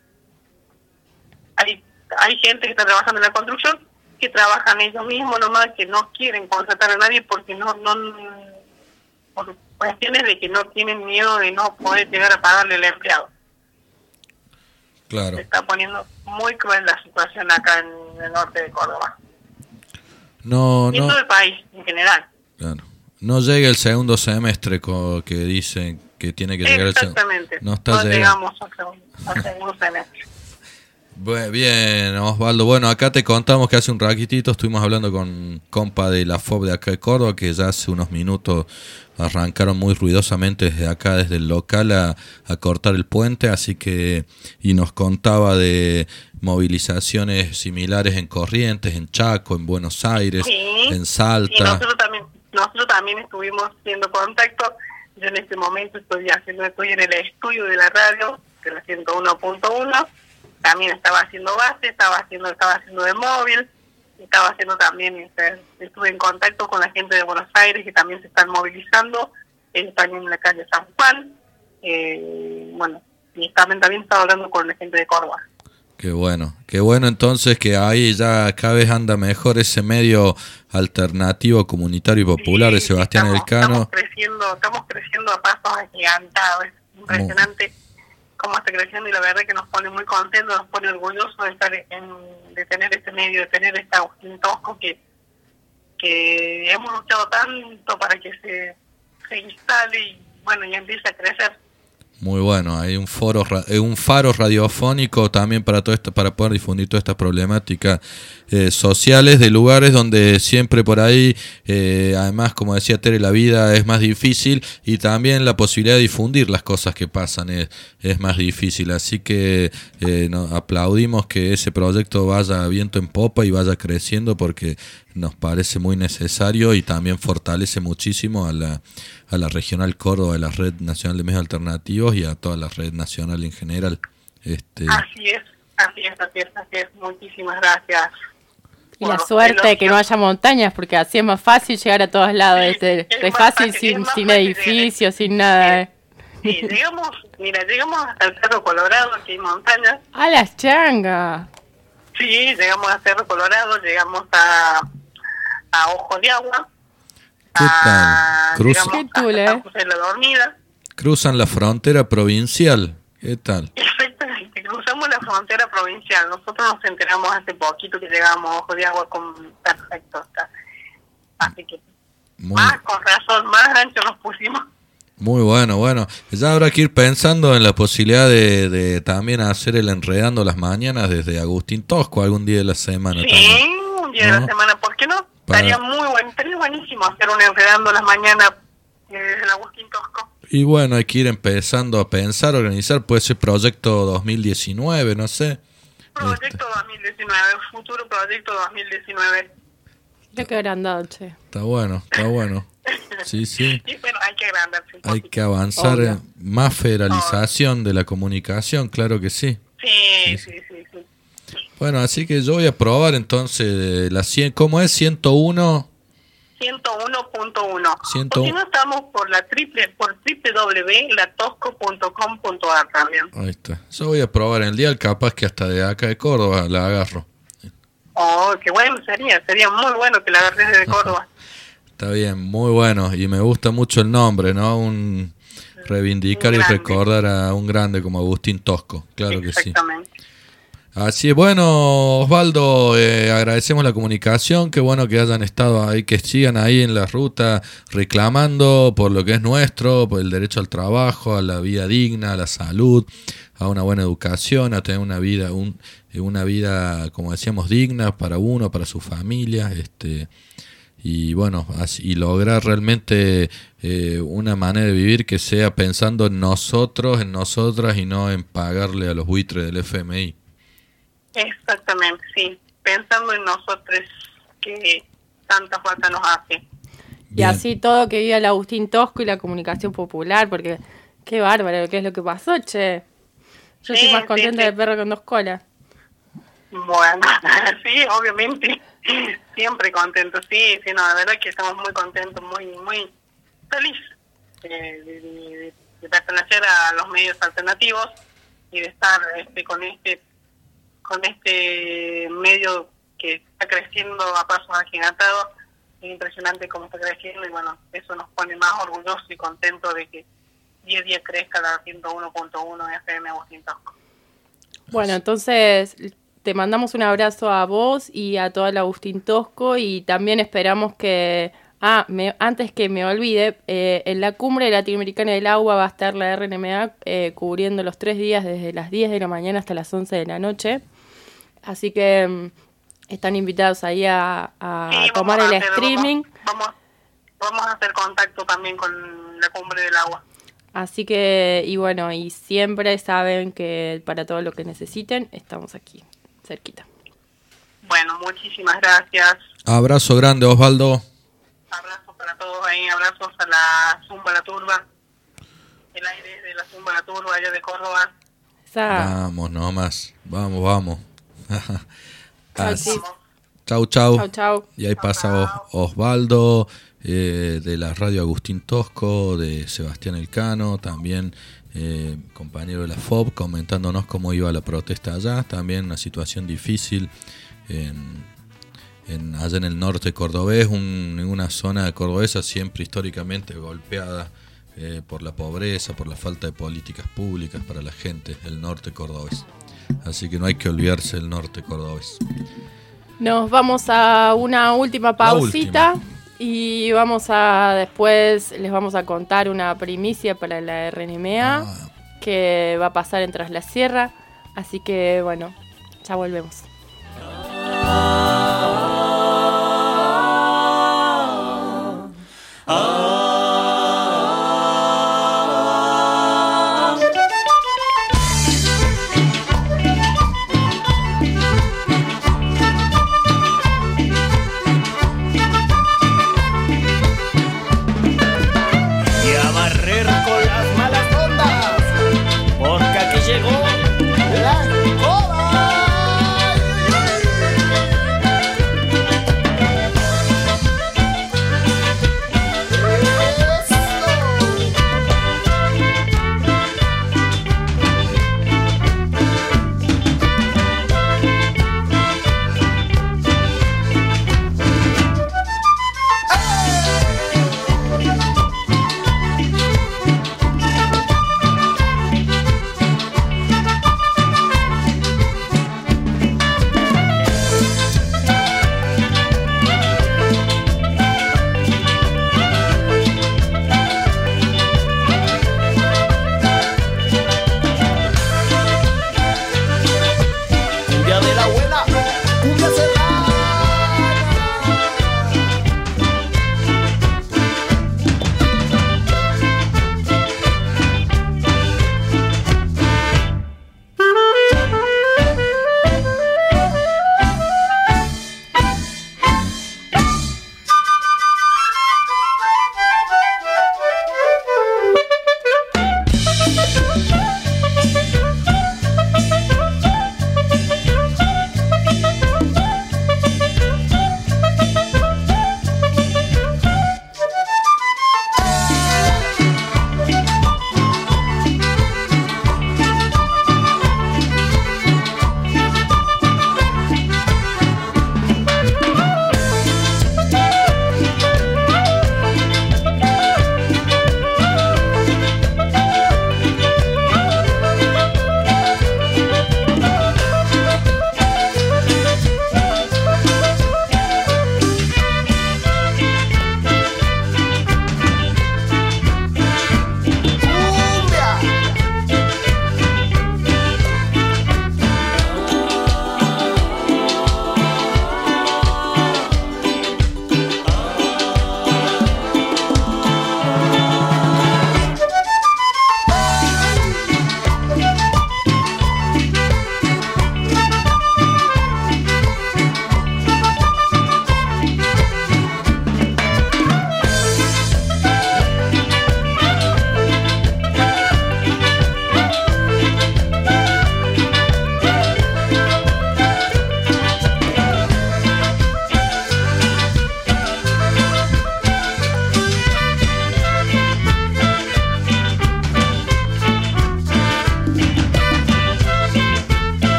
hay hay gente que está trabajando en la construcción que trabajan ellos mismos nomás, que no quieren contratar a nadie porque no no por cuestiones de que no tienen miedo de no poder llegar a pagarle al empleado. Claro. Se está poniendo muy cruel la situación acá en el norte de Córdoba. No, y en no. todo el país en general. Claro. No llega el segundo semestre co- que dicen que tiene que llegar el segundo. Exactamente. No está no llegando. llegamos al segundo, al segundo semestre. Bu- Bien, Osvaldo. Bueno, acá te contamos que hace un ratito estuvimos hablando con compa de la F O B de acá de Córdoba, que ya hace unos minutos arrancaron muy ruidosamente desde acá, desde el local, a, a cortar el puente, así que, y nos contaba de movilizaciones similares en Corrientes, en Chaco, en Buenos Aires, Sí, en Salta. Y nosotros también, nosotros también estuvimos haciendo contacto. Yo en este momento estoy haciendo, estoy en el estudio de la radio, de la ciento uno punto uno. También estaba haciendo base, estaba haciendo, estaba haciendo de móvil, estaba haciendo también, este, estuve en contacto con la gente de Buenos Aires que también se están movilizando, ellos también en la calle San Juan, eh, bueno, y también, también estaba hablando con la gente de Córdoba. Qué bueno, qué bueno entonces que ahí ya cada vez anda mejor ese medio alternativo, comunitario y popular de Sebastián Elcano. Estamos creciendo, estamos creciendo a pasos agigantados, es impresionante cómo está creciendo y la verdad que nos pone muy contentos, nos pone orgullosos de estar en, de tener este medio, de tener esta Agustín Tosco que, que hemos luchado tanto para que se, se instale y bueno, y empiece a crecer. Muy bueno, hay un foro, ra- eh, un faro radiofónico también para todo esto, para poder difundir todas estas problemáticas eh, sociales de lugares donde siempre por ahí, eh, además como decía Tere, la vida es más difícil y también la posibilidad de difundir las cosas que pasan es, es más difícil, así que eh, no, aplaudimos que ese proyecto vaya viento en popa y vaya creciendo porque nos parece muy necesario y también fortalece muchísimo a la, a la Regional Córdoba, a la Red Nacional de Medios Alternativos y a toda la red nacional en general. Este, Así es, así es, así es, así es. Muchísimas gracias. Y la suerte de que no haya montañas, porque así es más fácil llegar a todos lados. Sí, es, es, es fácil, fácil sin, sin edificios, sin nada. Sí, sí, llegamos, mira, llegamos hasta el Cerro Colorado, que hay montañas. ¡A las changas! Sí, llegamos a Cerro Colorado, llegamos a, a Ojo de Agua. ¿Qué a, tal? Cruz- llegamos Qué a cool, ¿eh? San José de la Dormida. Cruzan la frontera provincial. ¿Qué tal? Exactamente, cruzamos la frontera provincial. Nosotros nos enteramos hace poquito que llegamos a Ojo de Agua con perfecto. Está. Así que Muy, más con razón, más ancho nos pusimos. muy bueno, bueno. Ya habrá que ir pensando en la posibilidad de, de también hacer el Enredando las Mañanas desde Agustín Tosco algún día de la semana. Sí, también. un día de ¿No? la semana, ¿por qué no? Para- Estaría muy bueno, estaría buenísimo hacer un Enredando las Mañanas eh, desde el Agustín Tosco. Y bueno, hay que ir empezando a pensar, organizar, puede ser proyecto dos mil diecinueve, no sé. Proyecto dos mil diecinueve, futuro proyecto dos mil diecinueve. Ya que agrandado, che. Está bueno, está bueno. Sí, sí. Y bueno, hay que agrandarse. Hay que avanzar Obvio. en más federalización de la comunicación, claro que sí. Sí, sí, sí, sí. Bueno, así que yo voy a probar entonces la cien, ¿cómo es? ciento uno. ciento uno punto uno. ciento O si no, estamos por la triple, por doble u doble u doble u punto la tosco punto com punto a r también. Ahí está. Yo voy a probar en el día, capaz que hasta de acá de Córdoba la agarro. Oh, qué bueno sería, sería muy bueno que la agarres desde Córdoba. Está bien, muy bueno. Y me gusta mucho el nombre, ¿no? Un reivindicar y recordar a un grande como Agustín Tosco. Claro que sí. Exactamente. Así es, bueno, Osvaldo, eh, agradecemos la comunicación, qué bueno que hayan estado ahí, que sigan ahí en la ruta reclamando por lo que es nuestro, por el derecho al trabajo, a la vida digna, a la salud, a una buena educación, a tener una vida, un, una vida, como decíamos, digna para uno, para su familia, este, y bueno, así, y lograr realmente eh, una manera de vivir que sea pensando en nosotros, en nosotras y no en pagarle a los buitres del F M I. Exactamente, sí. Pensando en nosotros que tanta falta nos hace. Y así todo que viva el Agustín Tosco y la comunicación popular, porque qué bárbaro, qué es lo que pasó, che. Yo Sí, estoy más sí, contenta sí. de perro con dos colas. Bueno, sí, obviamente. Siempre contento, sí, sí, no, la verdad que estamos muy contentos, muy, muy felices de, de, de- de pertenecer a los medios alternativos y de estar este, con este con este medio que está creciendo a pasos agigantados. Es impresionante cómo está creciendo y bueno, eso nos pone más orgullosos y contentos de que día a día crezca la ciento uno punto uno F M Agustín Tosco. Bueno, entonces te mandamos un abrazo a vos y a todo el Agustín Tosco y también esperamos que, ah, me, antes que me olvide, eh, en la cumbre latinoamericana del agua va a estar la R N M A eh, cubriendo los tres días desde las diez de la mañana hasta las once de la noche, así que mm, están invitados ahí a, a Sí, tomar vamos el a hacer- streaming, Vamos, vamos a hacer contacto también con la cumbre del agua. así que, y bueno, y siempre saben que para todo lo que necesiten, estamos aquí, cerquita. Bueno, muchísimas gracias. Abrazo grande, Osvaldo. Abrazos para todos ahí, abrazos a la Zumba La Turba, el aire de la Zumba La Turba allá de Córdoba. Vamos nomás, vamos, vamos. Chau, Así- chis. Chau, chau. Chau, chau. Y ahí pasa Os- Osvaldo, eh, de la radio Agustín Tosco, de Sebastián Elcano, también eh, compañero de la F O B, comentándonos cómo iba la protesta allá, también una situación difícil en, en- allá en el norte cordobés, un- en una zona cordobesa siempre históricamente golpeada eh, por la pobreza, por la falta de políticas públicas para la gente, el norte cordobés. Así que no hay que olvidarse del norte cordobés. Nos vamos a una última pausita y vamos a después les vamos a contar una primicia para la R N M A que va a pasar en Tras la Sierra, así que bueno, ya volvemos. Y a barrer con las malas ondas, porque aquí llegó la escoba.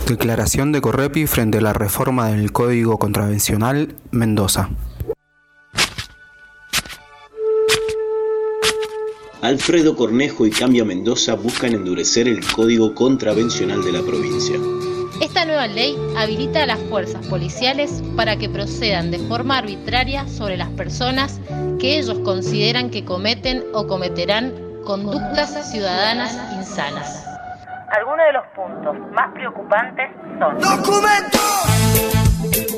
Declaración de Correpi frente a la reforma del Código Contravencional, Mendoza. Alfredo Cornejo y Cambia Mendoza buscan endurecer el Código Contravencional de la provincia. Esta nueva ley habilita a las fuerzas policiales para que procedan de forma arbitraria sobre las personas que ellos consideran que cometen o cometerán conductas ciudadanas insanas. Algunos de los puntos más preocupantes son: ¡Documentos!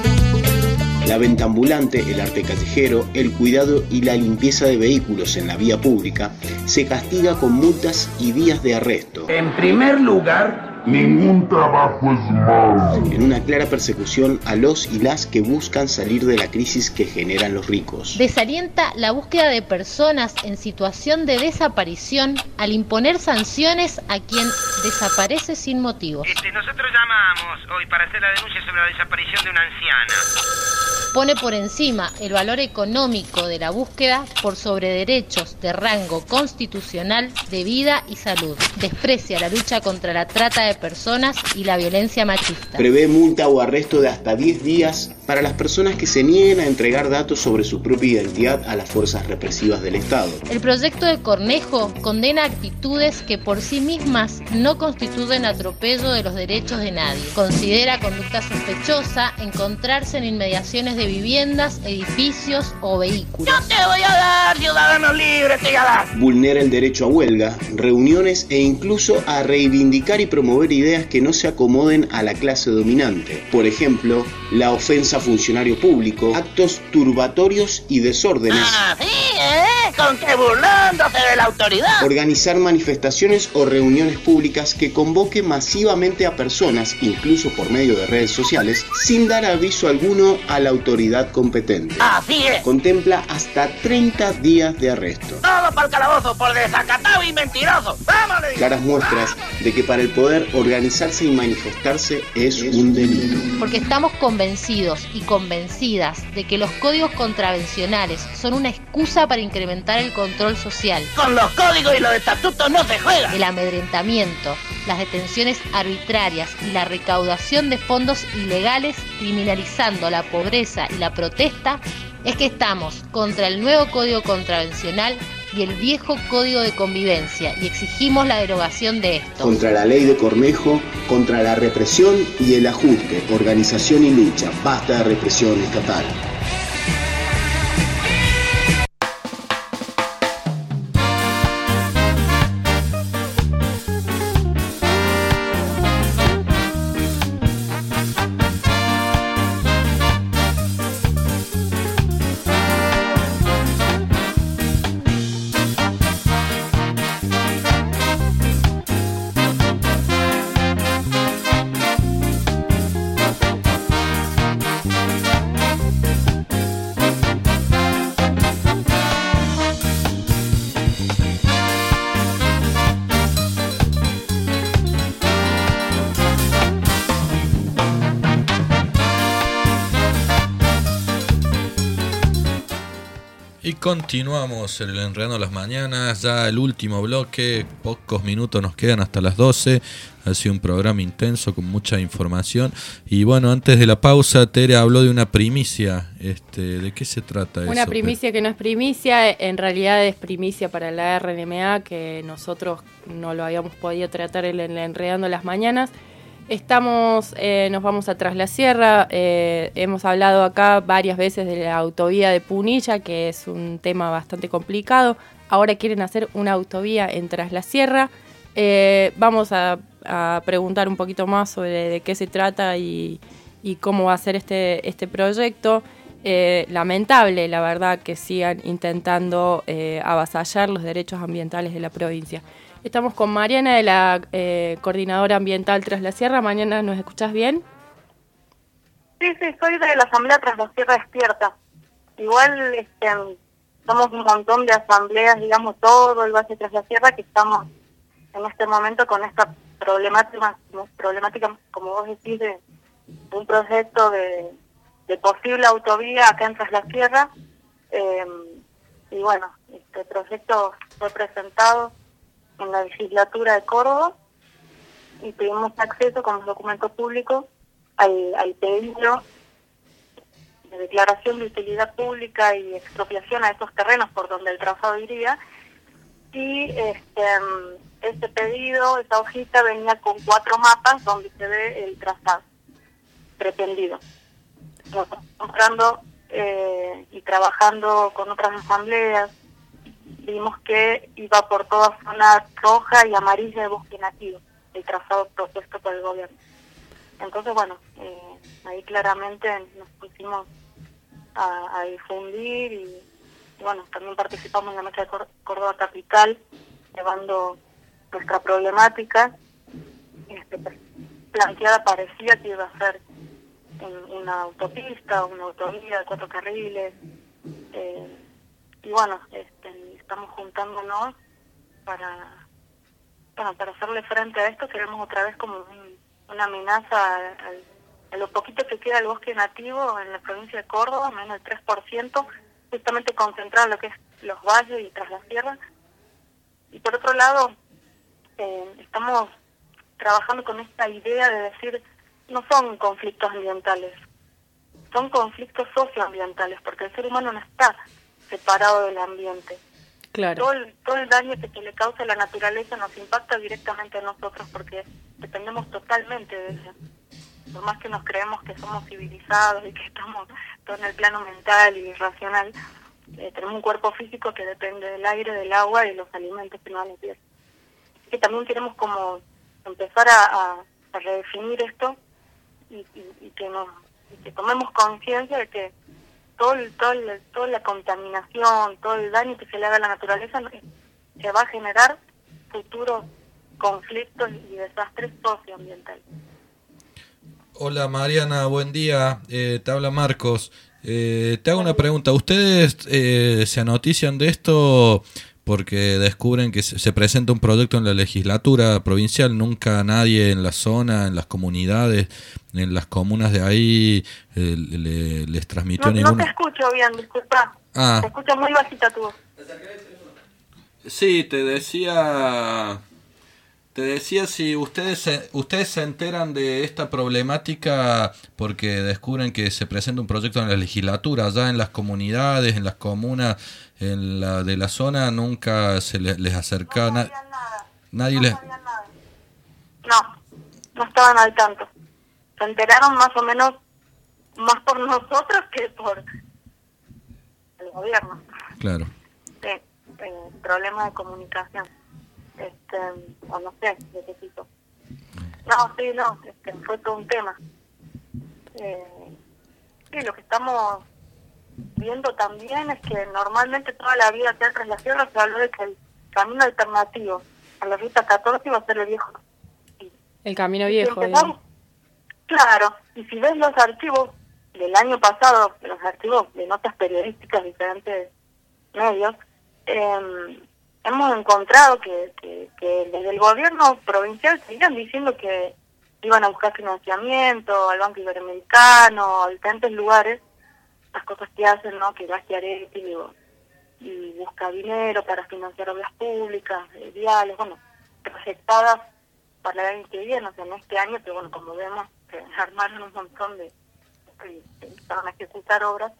La venta ambulante, el arte callejero, el cuidado y la limpieza de vehículos en la vía pública se castiga con multas y días de arresto. En primer lugar, ningún trabajo es malo. En una clara persecución a los y las que buscan salir de la crisis que generan los ricos. Desalienta la búsqueda de personas en situación de desaparición al imponer sanciones a quien desaparece sin motivos. Este, nosotros llamamos hoy para hacer la denuncia sobre la desaparición de una anciana. Pone por encima el valor económico de la búsqueda por sobre derechos de rango constitucional de vida y salud. Desprecia la lucha contra la trata de personas y la violencia machista. Prevé multa o arresto de hasta diez días para las personas que se nieguen a entregar datos sobre su propia identidad a las fuerzas represivas del Estado. El proyecto de Cornejo condena actitudes que por sí mismas no constituyen atropello de los derechos de nadie. Considera conducta sospechosa encontrarse en inmediaciones de viviendas, edificios o vehículos. Yo te voy a dar, ciudadano libre, te voy a dar. Vulnera el derecho a huelga, reuniones e incluso a reivindicar y promover ideas que no se acomoden a la clase dominante. Por ejemplo, la ofensa a funcionario público, actos turbatorios y desórdenes. Ah, sí, ¿eh? Con que burlándose de la autoridad. Organizar manifestaciones o reuniones públicas que convoque masivamente a personas, incluso por medio de redes sociales, sin dar aviso alguno a la autoridad competente. Así es. Contempla hasta treinta días de arresto. Todo para el calabozo, por desacatado y mentiroso. ¡Vámonos! Claras muestras de que para el poder organizarse y manifestarse es un delito. Porque estamos convencidos y convencidas de que los códigos contravencionales son una excusa para incrementar el control social. Con los códigos y los estatutos no se juega. El amedrentamiento, las detenciones arbitrarias y la recaudación de fondos ilegales criminalizando la pobreza y la protesta, es que estamos contra el nuevo Código Contravencional y el viejo Código de Convivencia y exigimos la derogación de estos. Contra la ley de Cornejo, contra la represión y el ajuste, organización y lucha, basta de represión estatal. Y continuamos en el Enredando las Mañanas, ya el último bloque, pocos minutos nos quedan hasta las doce. Ha sido un programa intenso con mucha información. Y bueno, antes de la pausa, Tere habló de una primicia. Este, ¿de qué se trata eso? Una primicia que no es primicia, en realidad es primicia para la R N M A, que nosotros no lo habíamos podido tratar en el Enredando las Mañanas. Estamos, eh, nos vamos a Tras la Sierra, eh, hemos hablado acá varias veces de la autovía de Punilla, que es un tema bastante complicado. Ahora quieren hacer una autovía en Tras la Sierra. Eh, vamos a, a preguntar un poquito más sobre de qué se trata y, y cómo va a ser este, este proyecto. Eh, lamentable, la verdad, que sigan intentando eh, avasallar los derechos ambientales de la provincia. Estamos con Mariana, de la eh, Coordinadora Ambiental Tras la Sierra. Mariana, ¿nos escuchás bien? Sí, sí, soy de la Asamblea Tras la Sierra Despierta. Igual este, somos un montón de asambleas, digamos, todo el Valle Tras la Sierra, que estamos en este momento con esta problemática, problemática como vos decís, de un proyecto de, de posible autovía acá en Tras la Sierra. Eh, y bueno, este proyecto fue presentado en la legislatura de Córdoba y pedimos acceso como documento público al, al pedido de declaración de utilidad pública y expropiación a esos terrenos por donde el trazado iría. Y este, este pedido, esa hojita venía con cuatro mapas donde se ve el trazado pretendido. Nosotros comprando eh, y trabajando con otras asambleas, vimos que iba por toda zona roja y amarilla de bosque nativo, el trazado propuesto por el gobierno. Entonces, bueno, eh, ahí claramente nos pusimos a, a difundir y, y, bueno, también participamos en la Mesa de Córdoba Capital, llevando nuestra problemática. Este, planteada parecía que iba a ser en una autopista, una autovía de cuatro carriles, eh, y bueno, este, estamos juntándonos para, bueno, para hacerle frente a esto. Queremos otra vez como un, una amenaza a, a lo poquito que queda del bosque nativo en la provincia de Córdoba, menos del tres por ciento, justamente concentrado en lo que es los valles y tras la sierra. Y por otro lado, eh, estamos trabajando con esta idea de decir, no son conflictos ambientales, son conflictos socioambientales, porque el ser humano no está separado del ambiente. Claro. Todo el, todo el daño que se le causa a la naturaleza nos impacta directamente a nosotros porque dependemos totalmente de ella. Por más que nos creemos que somos civilizados y que estamos todo en el plano mental y racional, eh, tenemos un cuerpo físico que depende del aire, del agua y de los alimentos que nos dan la tierra. Así que también queremos como empezar a, a, a redefinir esto y, y, y que nos y que tomemos conciencia de que todo, el, todo el, toda la contaminación, todo el daño que se le haga a la naturaleza se va a generar futuros conflictos y desastres socioambientales. Hola Mariana, buen día, eh, te habla Marcos. Eh, te hago una pregunta, ¿ustedes eh, se anotician de esto porque descubren que se, se presenta un proyecto en la legislatura provincial? Nunca nadie en la zona, en las comunidades, en las comunas de ahí eh, le, les transmitió no, ninguna... No te escucho bien, disculpa. Ah. Te escucho muy bajita tu voz. Sí, te decía... Te decía si ustedes se, ustedes se enteran de esta problemática porque descubren que se presenta un proyecto en la legislatura, allá en las comunidades, en las comunas, en la de la zona, nunca se les, les acerca no na, nada. nadie no les... nada. No, no estaban al tanto. Se enteraron más o menos más por nosotros que por el gobierno. Claro. Sí, eh, problemas de comunicación. Este, o no sé, de qué tipo. No, sí, no, este, fue todo un tema. Eh, sí, lo que estamos viendo también es que normalmente toda la vida que tras la sierra se habló de que el camino alternativo a la ruta catorce iba a ser el viejo. El camino viejo. Empezamos, claro, y si ves los archivos del año pasado, los archivos de notas periodísticas de diferentes medios, eh, hemos encontrado que, que, que desde el gobierno provincial seguían diciendo que iban a buscar financiamiento al Banco Iberoamericano, a diferentes lugares, las cosas que hacen, ¿no? Que Gaschiaretti y, y busca dinero para financiar obras públicas, eh, viales, bueno, proyectadas para el año que viene, o sea, en este año, que bueno, como vemos, que armaron un montón de, que empezaron a ejecutar obras.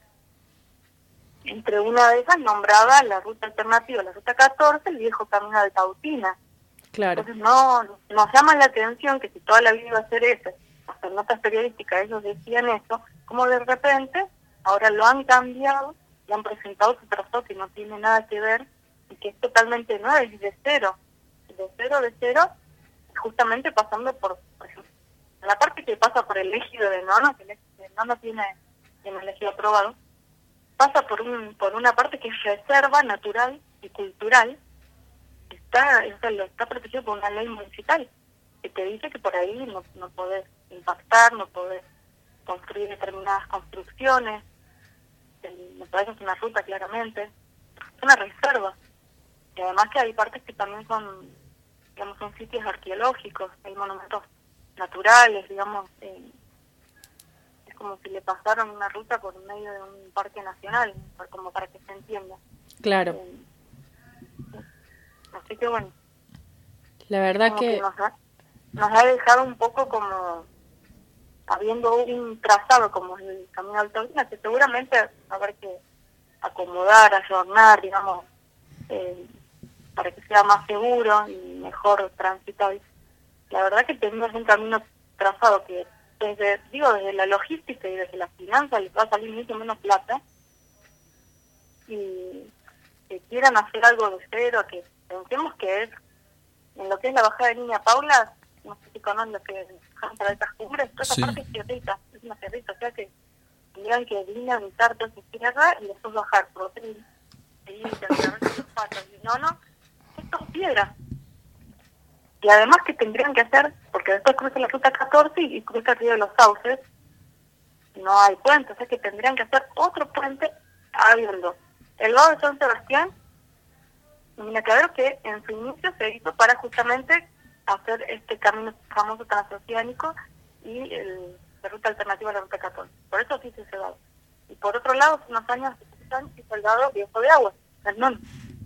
Entre una de esas nombraba la ruta alternativa, la ruta catorce, el viejo camino de Tautina. Claro. Entonces no nos llama la atención que si toda la vida iba a ser eso, hasta en notas periodísticas ellos decían eso, como de repente ahora lo han cambiado y han presentado su trazado que no tiene nada que ver y que es totalmente nuevo, es de cero, de cero, de cero, justamente pasando por, por ejemplo, la parte que pasa por el ejido de Nono, que el ejido de Nono tiene, tiene el ejido aprobado, pasa por un por una parte que es reserva natural y cultural, está está, está protegido por una ley municipal que te dice que por ahí no, no podés impactar, no podés construir determinadas construcciones, no podés hacer una ruta claramente, es una reserva. Y además que hay partes que también son, digamos, son sitios arqueológicos, hay monumentos naturales, digamos, eh, como si le pasaron una ruta por medio de un parque nacional, como para que se entienda. Claro. Eh, así que bueno. La verdad que... que nos da, nos ha dejado un poco como habiendo un trazado como el Camino Alto Andina, que seguramente va a haber que acomodar, ayornar, digamos, eh, para que sea más seguro y mejor transitable. La verdad que tenemos un camino trazado que desde, digo, desde la logística y desde las finanzas les va a salir mucho menos plata, y que quieran hacer algo de cero, que pensemos que es, en lo que es la bajada de Niña Paula, no sé si conocen lo que es para estas cumbres, toda esa Sí. parte es tierrita, es una tierrita, o sea que tendrían que dinamitar toda esa tierra y después bajar por otro y seguir y terminar los patos. Y no, no, esto es piedra. Y además que tendrían que hacer, porque después cruza la ruta catorce y cruza el río de los Sauces, no hay puente, o sea que tendrían que hacer otro puente habiendo el vado de San Sebastián, y mira, claro que en su inicio se hizo para justamente hacer este camino famoso transoceánico y el, la ruta alternativa a la ruta catorce. Por eso sí se hizo el vado. Y por otro lado, hace unos años se hizo el vado viejo de agua, el non.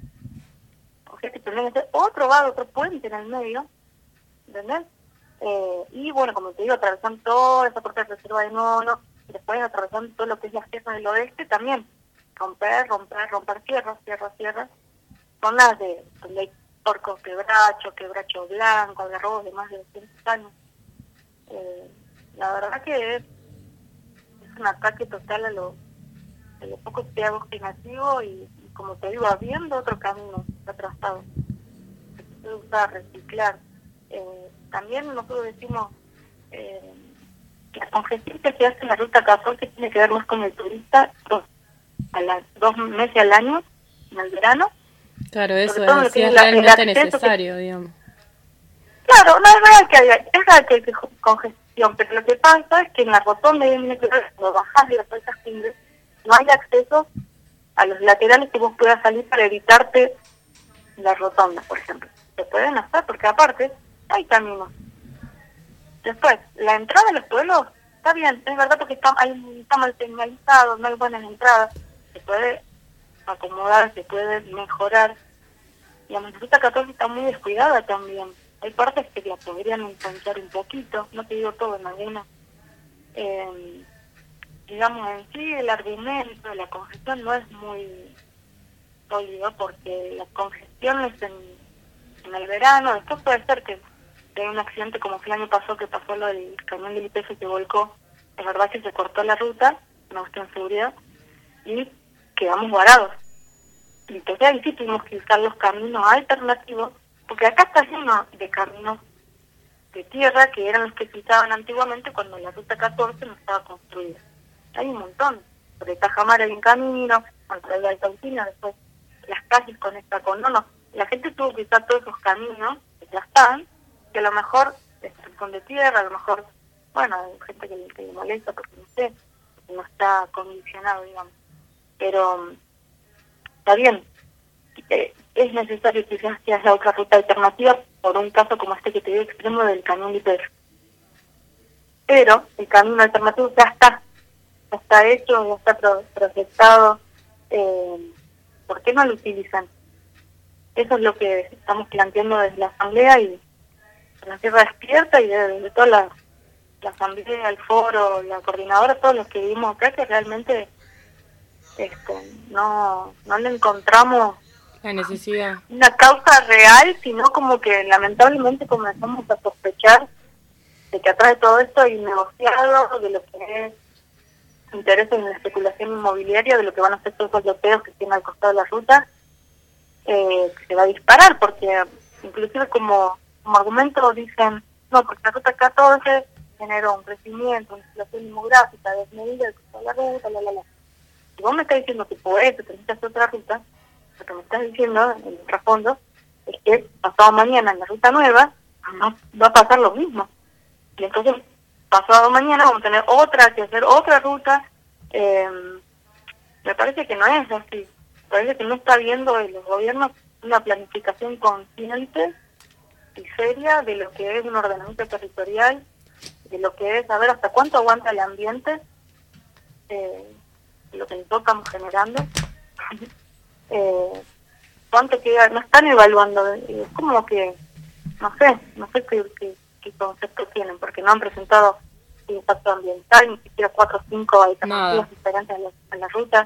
O sea que tendrían que hacer otro vado, otro puente en el medio, ¿entendés? Eh, y bueno, como te digo, atravesando toda esa parte de reserva de Nono, y después atravesando todo lo que es la sierra del oeste también. Romper, romper, romper tierras, tierras, tierras. Zonas de donde hay porco quebracho, quebracho blanco, algarrobos de más de doscientos años. Eh, la verdad que es, es un ataque total a lo, a lo poco que hago nativo y, y como te digo, habiendo otro camino atrasado. Se puede usar, reciclar. Eh, también nosotros decimos eh, que la congestión que se hace en la ruta catorce tiene que ver más con el turista dos, a las, dos meses al año, en el verano. Claro, eso Sobre todo lo es, que sí, es es la- el realmente acceso necesario, digamos. Claro, no es real que haya, es real que hay que- congestión, pero lo que pasa es que en la rotonda de Minas Gerais, cuando bajás de las altas cumbres, no hay acceso a los laterales que vos puedas salir para evitarte la rotonda, por ejemplo. Se pueden hacer porque aparte hay caminos. Después, la entrada de los pueblos, está bien, es verdad porque está, hay- está mal señalizado, no hay buenas entradas, se puede acomodar, se puede mejorar. Y la ruta catorce está muy descuidada también. Hay partes que la podrían ensanchar un poquito, no te digo todo en alguna. Eh, digamos, en sí el argumento de la congestión no es muy sólido porque la congestión es en, en el verano, después puede ser que hay un accidente como fue el año pasado que pasó lo del camión del I P F que volcó, es verdad que se cortó la ruta, una cuestión de seguridad, y quedamos varados. Y entonces ahí sí tuvimos que usar los caminos alternativos, porque acá está lleno de caminos de tierra que eran los que se usaban antiguamente cuando la ruta catorce no estaba construida. Hay un montón. Sobre Tajamar hay un camino, contra el Alcaucina, después las calles conectan con Nono. La gente tuvo que usar todos esos caminos que ya están, que a lo mejor son de tierra, a lo mejor, bueno, hay gente que, que le molesta porque no sé, porque no está condicionado, digamos. Pero está bien, eh, es necesario que se haga otra ruta alternativa por un caso como este que te digo extremo del camión de I P F. Pero el camino alternativo ya está, ya está hecho, ya está pro proyectado. Eh, ¿Por qué no lo utilizan? Eso es lo que estamos planteando desde la Asamblea y la Sierra Despierta y desde de toda la, la Asamblea, el Foro, la Coordinadora, todos los que vivimos acá, que realmente este, no, no le encontramos la necesidad, una causa real, sino como que lamentablemente comenzamos a sospechar de que atrás de todo esto hay negociado, de lo que es intereses en la especulación inmobiliaria, de lo que van a hacer todos los loteos que tienen al costado de la ruta, eh, que se va a disparar, porque inclusive como, como argumento dicen, no, porque la ruta catorce generó un crecimiento, una situación demográfica desmedida del costado de la ruta, la, la, la. Si vos me estás diciendo que por eso te necesitas otra ruta, lo que me estás diciendo en el trasfondo es que pasado mañana en la ruta nueva no va a pasar lo mismo. Y entonces pasado mañana vamos a tener otra, que hacer otra ruta. Eh, me parece que no es así. Me parece que no está viendo en los gobiernos una planificación consciente y seria de lo que es un ordenamiento territorial, de lo que es saber hasta cuánto aguanta el ambiente, eh, lo que nosotros estamos generando. eh, cuánto queda, no están evaluando, es como que, no sé, no sé qué, qué, qué concepto tienen, porque no han presentado el impacto ambiental, ni siquiera cuatro o cinco alternativas diferentes a la, a la ruta.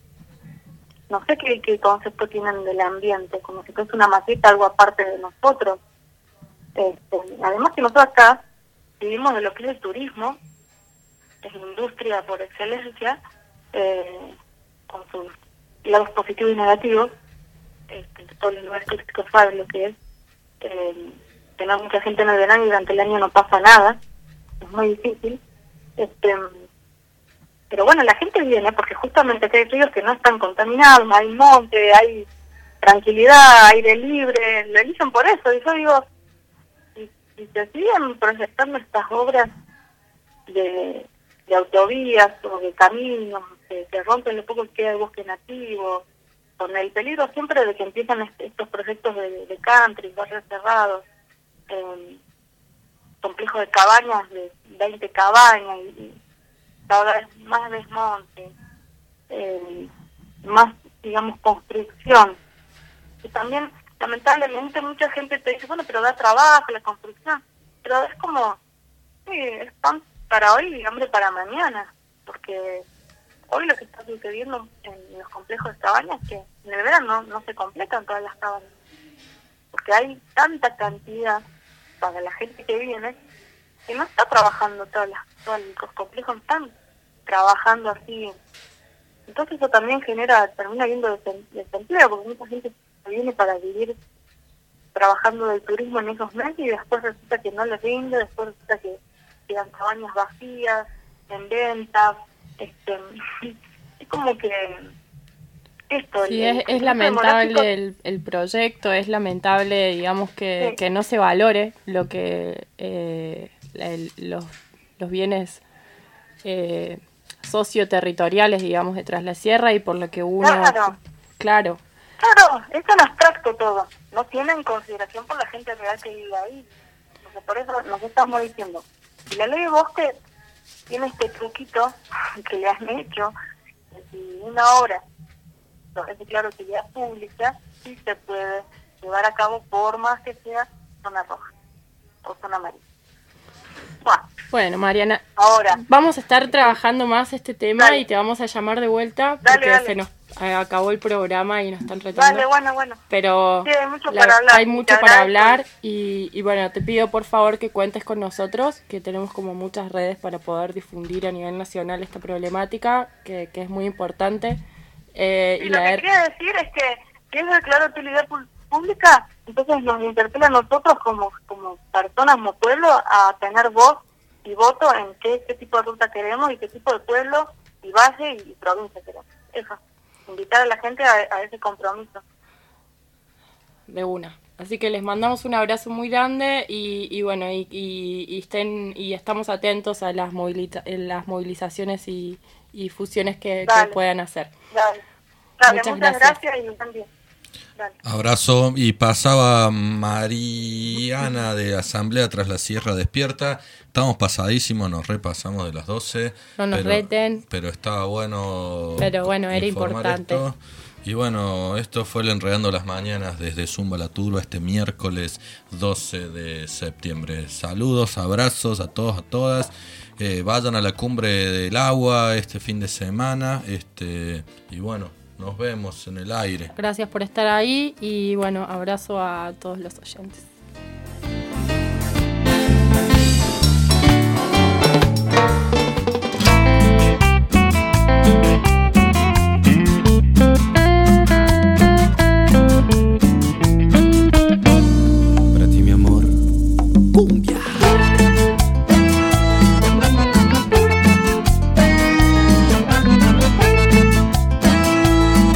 No sé qué, qué concepto tienen del ambiente, como si fuese una maqueta, algo aparte de nosotros. Este, además que nosotros acá vivimos de lo que es el turismo, es la industria por excelencia, eh, con sus lados positivos y negativos. Este, todos los lugares turísticos saben lo que es. Eh, tener mucha gente en el verano y durante el año no pasa nada, es muy difícil. Este, pero bueno, la gente viene porque justamente hay ríos que no están contaminados, hay monte, hay tranquilidad, aire libre, lo eligen por eso. Y yo digo, si, si se siguen proyectando estas obras de, de autovías o de caminos, que, que rompen lo poco que queda de bosque nativo, con el peligro siempre de que empiezan est- estos proyectos de, de country, barrios cerrados, eh, complejos de cabañas, de veinte cabañas, y, y cada vez más desmonte, eh, más, digamos, construcción. Y también, lamentablemente, mucha gente te dice, bueno, pero da trabajo la construcción, pero es como, sí, es pan para hoy y hambre para mañana, porque hoy lo que está sucediendo en los complejos de cabañas es que en el verano no, no se completan todas las cabañas, porque hay tanta cantidad para la gente que viene que no está trabajando todas las, todos los complejos, están trabajando así. Entonces eso también genera, termina habiendo desen- desempleo, porque mucha gente viene para vivir trabajando del turismo en esos meses y después resulta que no les rinde, después resulta que quedan cabañas vacías, en venta. Este, es como que esto Sí, el, es, el es lamentable demográfico- el, el proyecto, es lamentable, digamos, que, Sí. que no se valore lo que eh, el- los, los bienes eh, socioterritoriales, digamos, de Tras la Sierra y por lo que uno... Claro. Claro. Claro, es tan abstracto todo, no tienen consideración por la gente real que vive ahí. O sea, por eso nos estamos diciendo, si la ley de bosque tiene este truquito que le han hecho, que si una obra no es declarada utilidad pública, sí se puede llevar a cabo por más que sea zona roja o zona amarilla. Bueno, Bueno, Mariana, ahora, vamos a estar trabajando más este tema Dale. y te vamos a llamar de vuelta Dale, porque dale. se nos eh, acabó el programa y nos están retando. dale, bueno, bueno. Pero Sí, hay mucho la- para hablar. hay Te mucho para agradezco. hablar y, y bueno, te pido por favor que cuentes con nosotros, que tenemos como muchas redes para poder difundir a nivel nacional esta problemática, que, que es muy importante. Eh, Sí, y lo la que quería decir es que si es declarada utilidad pu- pública, entonces nos interpela a nosotros como, como personas, como pueblo, a tener voz y voto en qué, qué tipo de ruta queremos y qué tipo de pueblo y valle y, y provincia queremos. Eso, invitar a la gente a, a ese compromiso. de una. Así que les mandamos un abrazo muy grande y, y bueno, y, y, y estén y estamos atentos a las, moviliza- en las movilizaciones y, y fusiones que, que Dale. puedan hacer. Dale, Dale Muchas muchas gracias. gracias, y también. Dale. Abrazo. Y pasaba Mariana de Asamblea Tras la Sierra Despierta. Estamos pasadísimos, nos repasamos de las doce. No nos pero, reten. Pero estaba bueno. Pero bueno, era informar importante. esto. Y bueno, esto fue el Enredando las Mañanas desde Zumba la Turba este miércoles doce de septiembre. Saludos, abrazos a todos, a todas. Eh, vayan a la Cumbre del Agua este fin de semana. Este y bueno, nos vemos en el aire. Gracias por estar ahí y bueno, abrazo a todos los oyentes.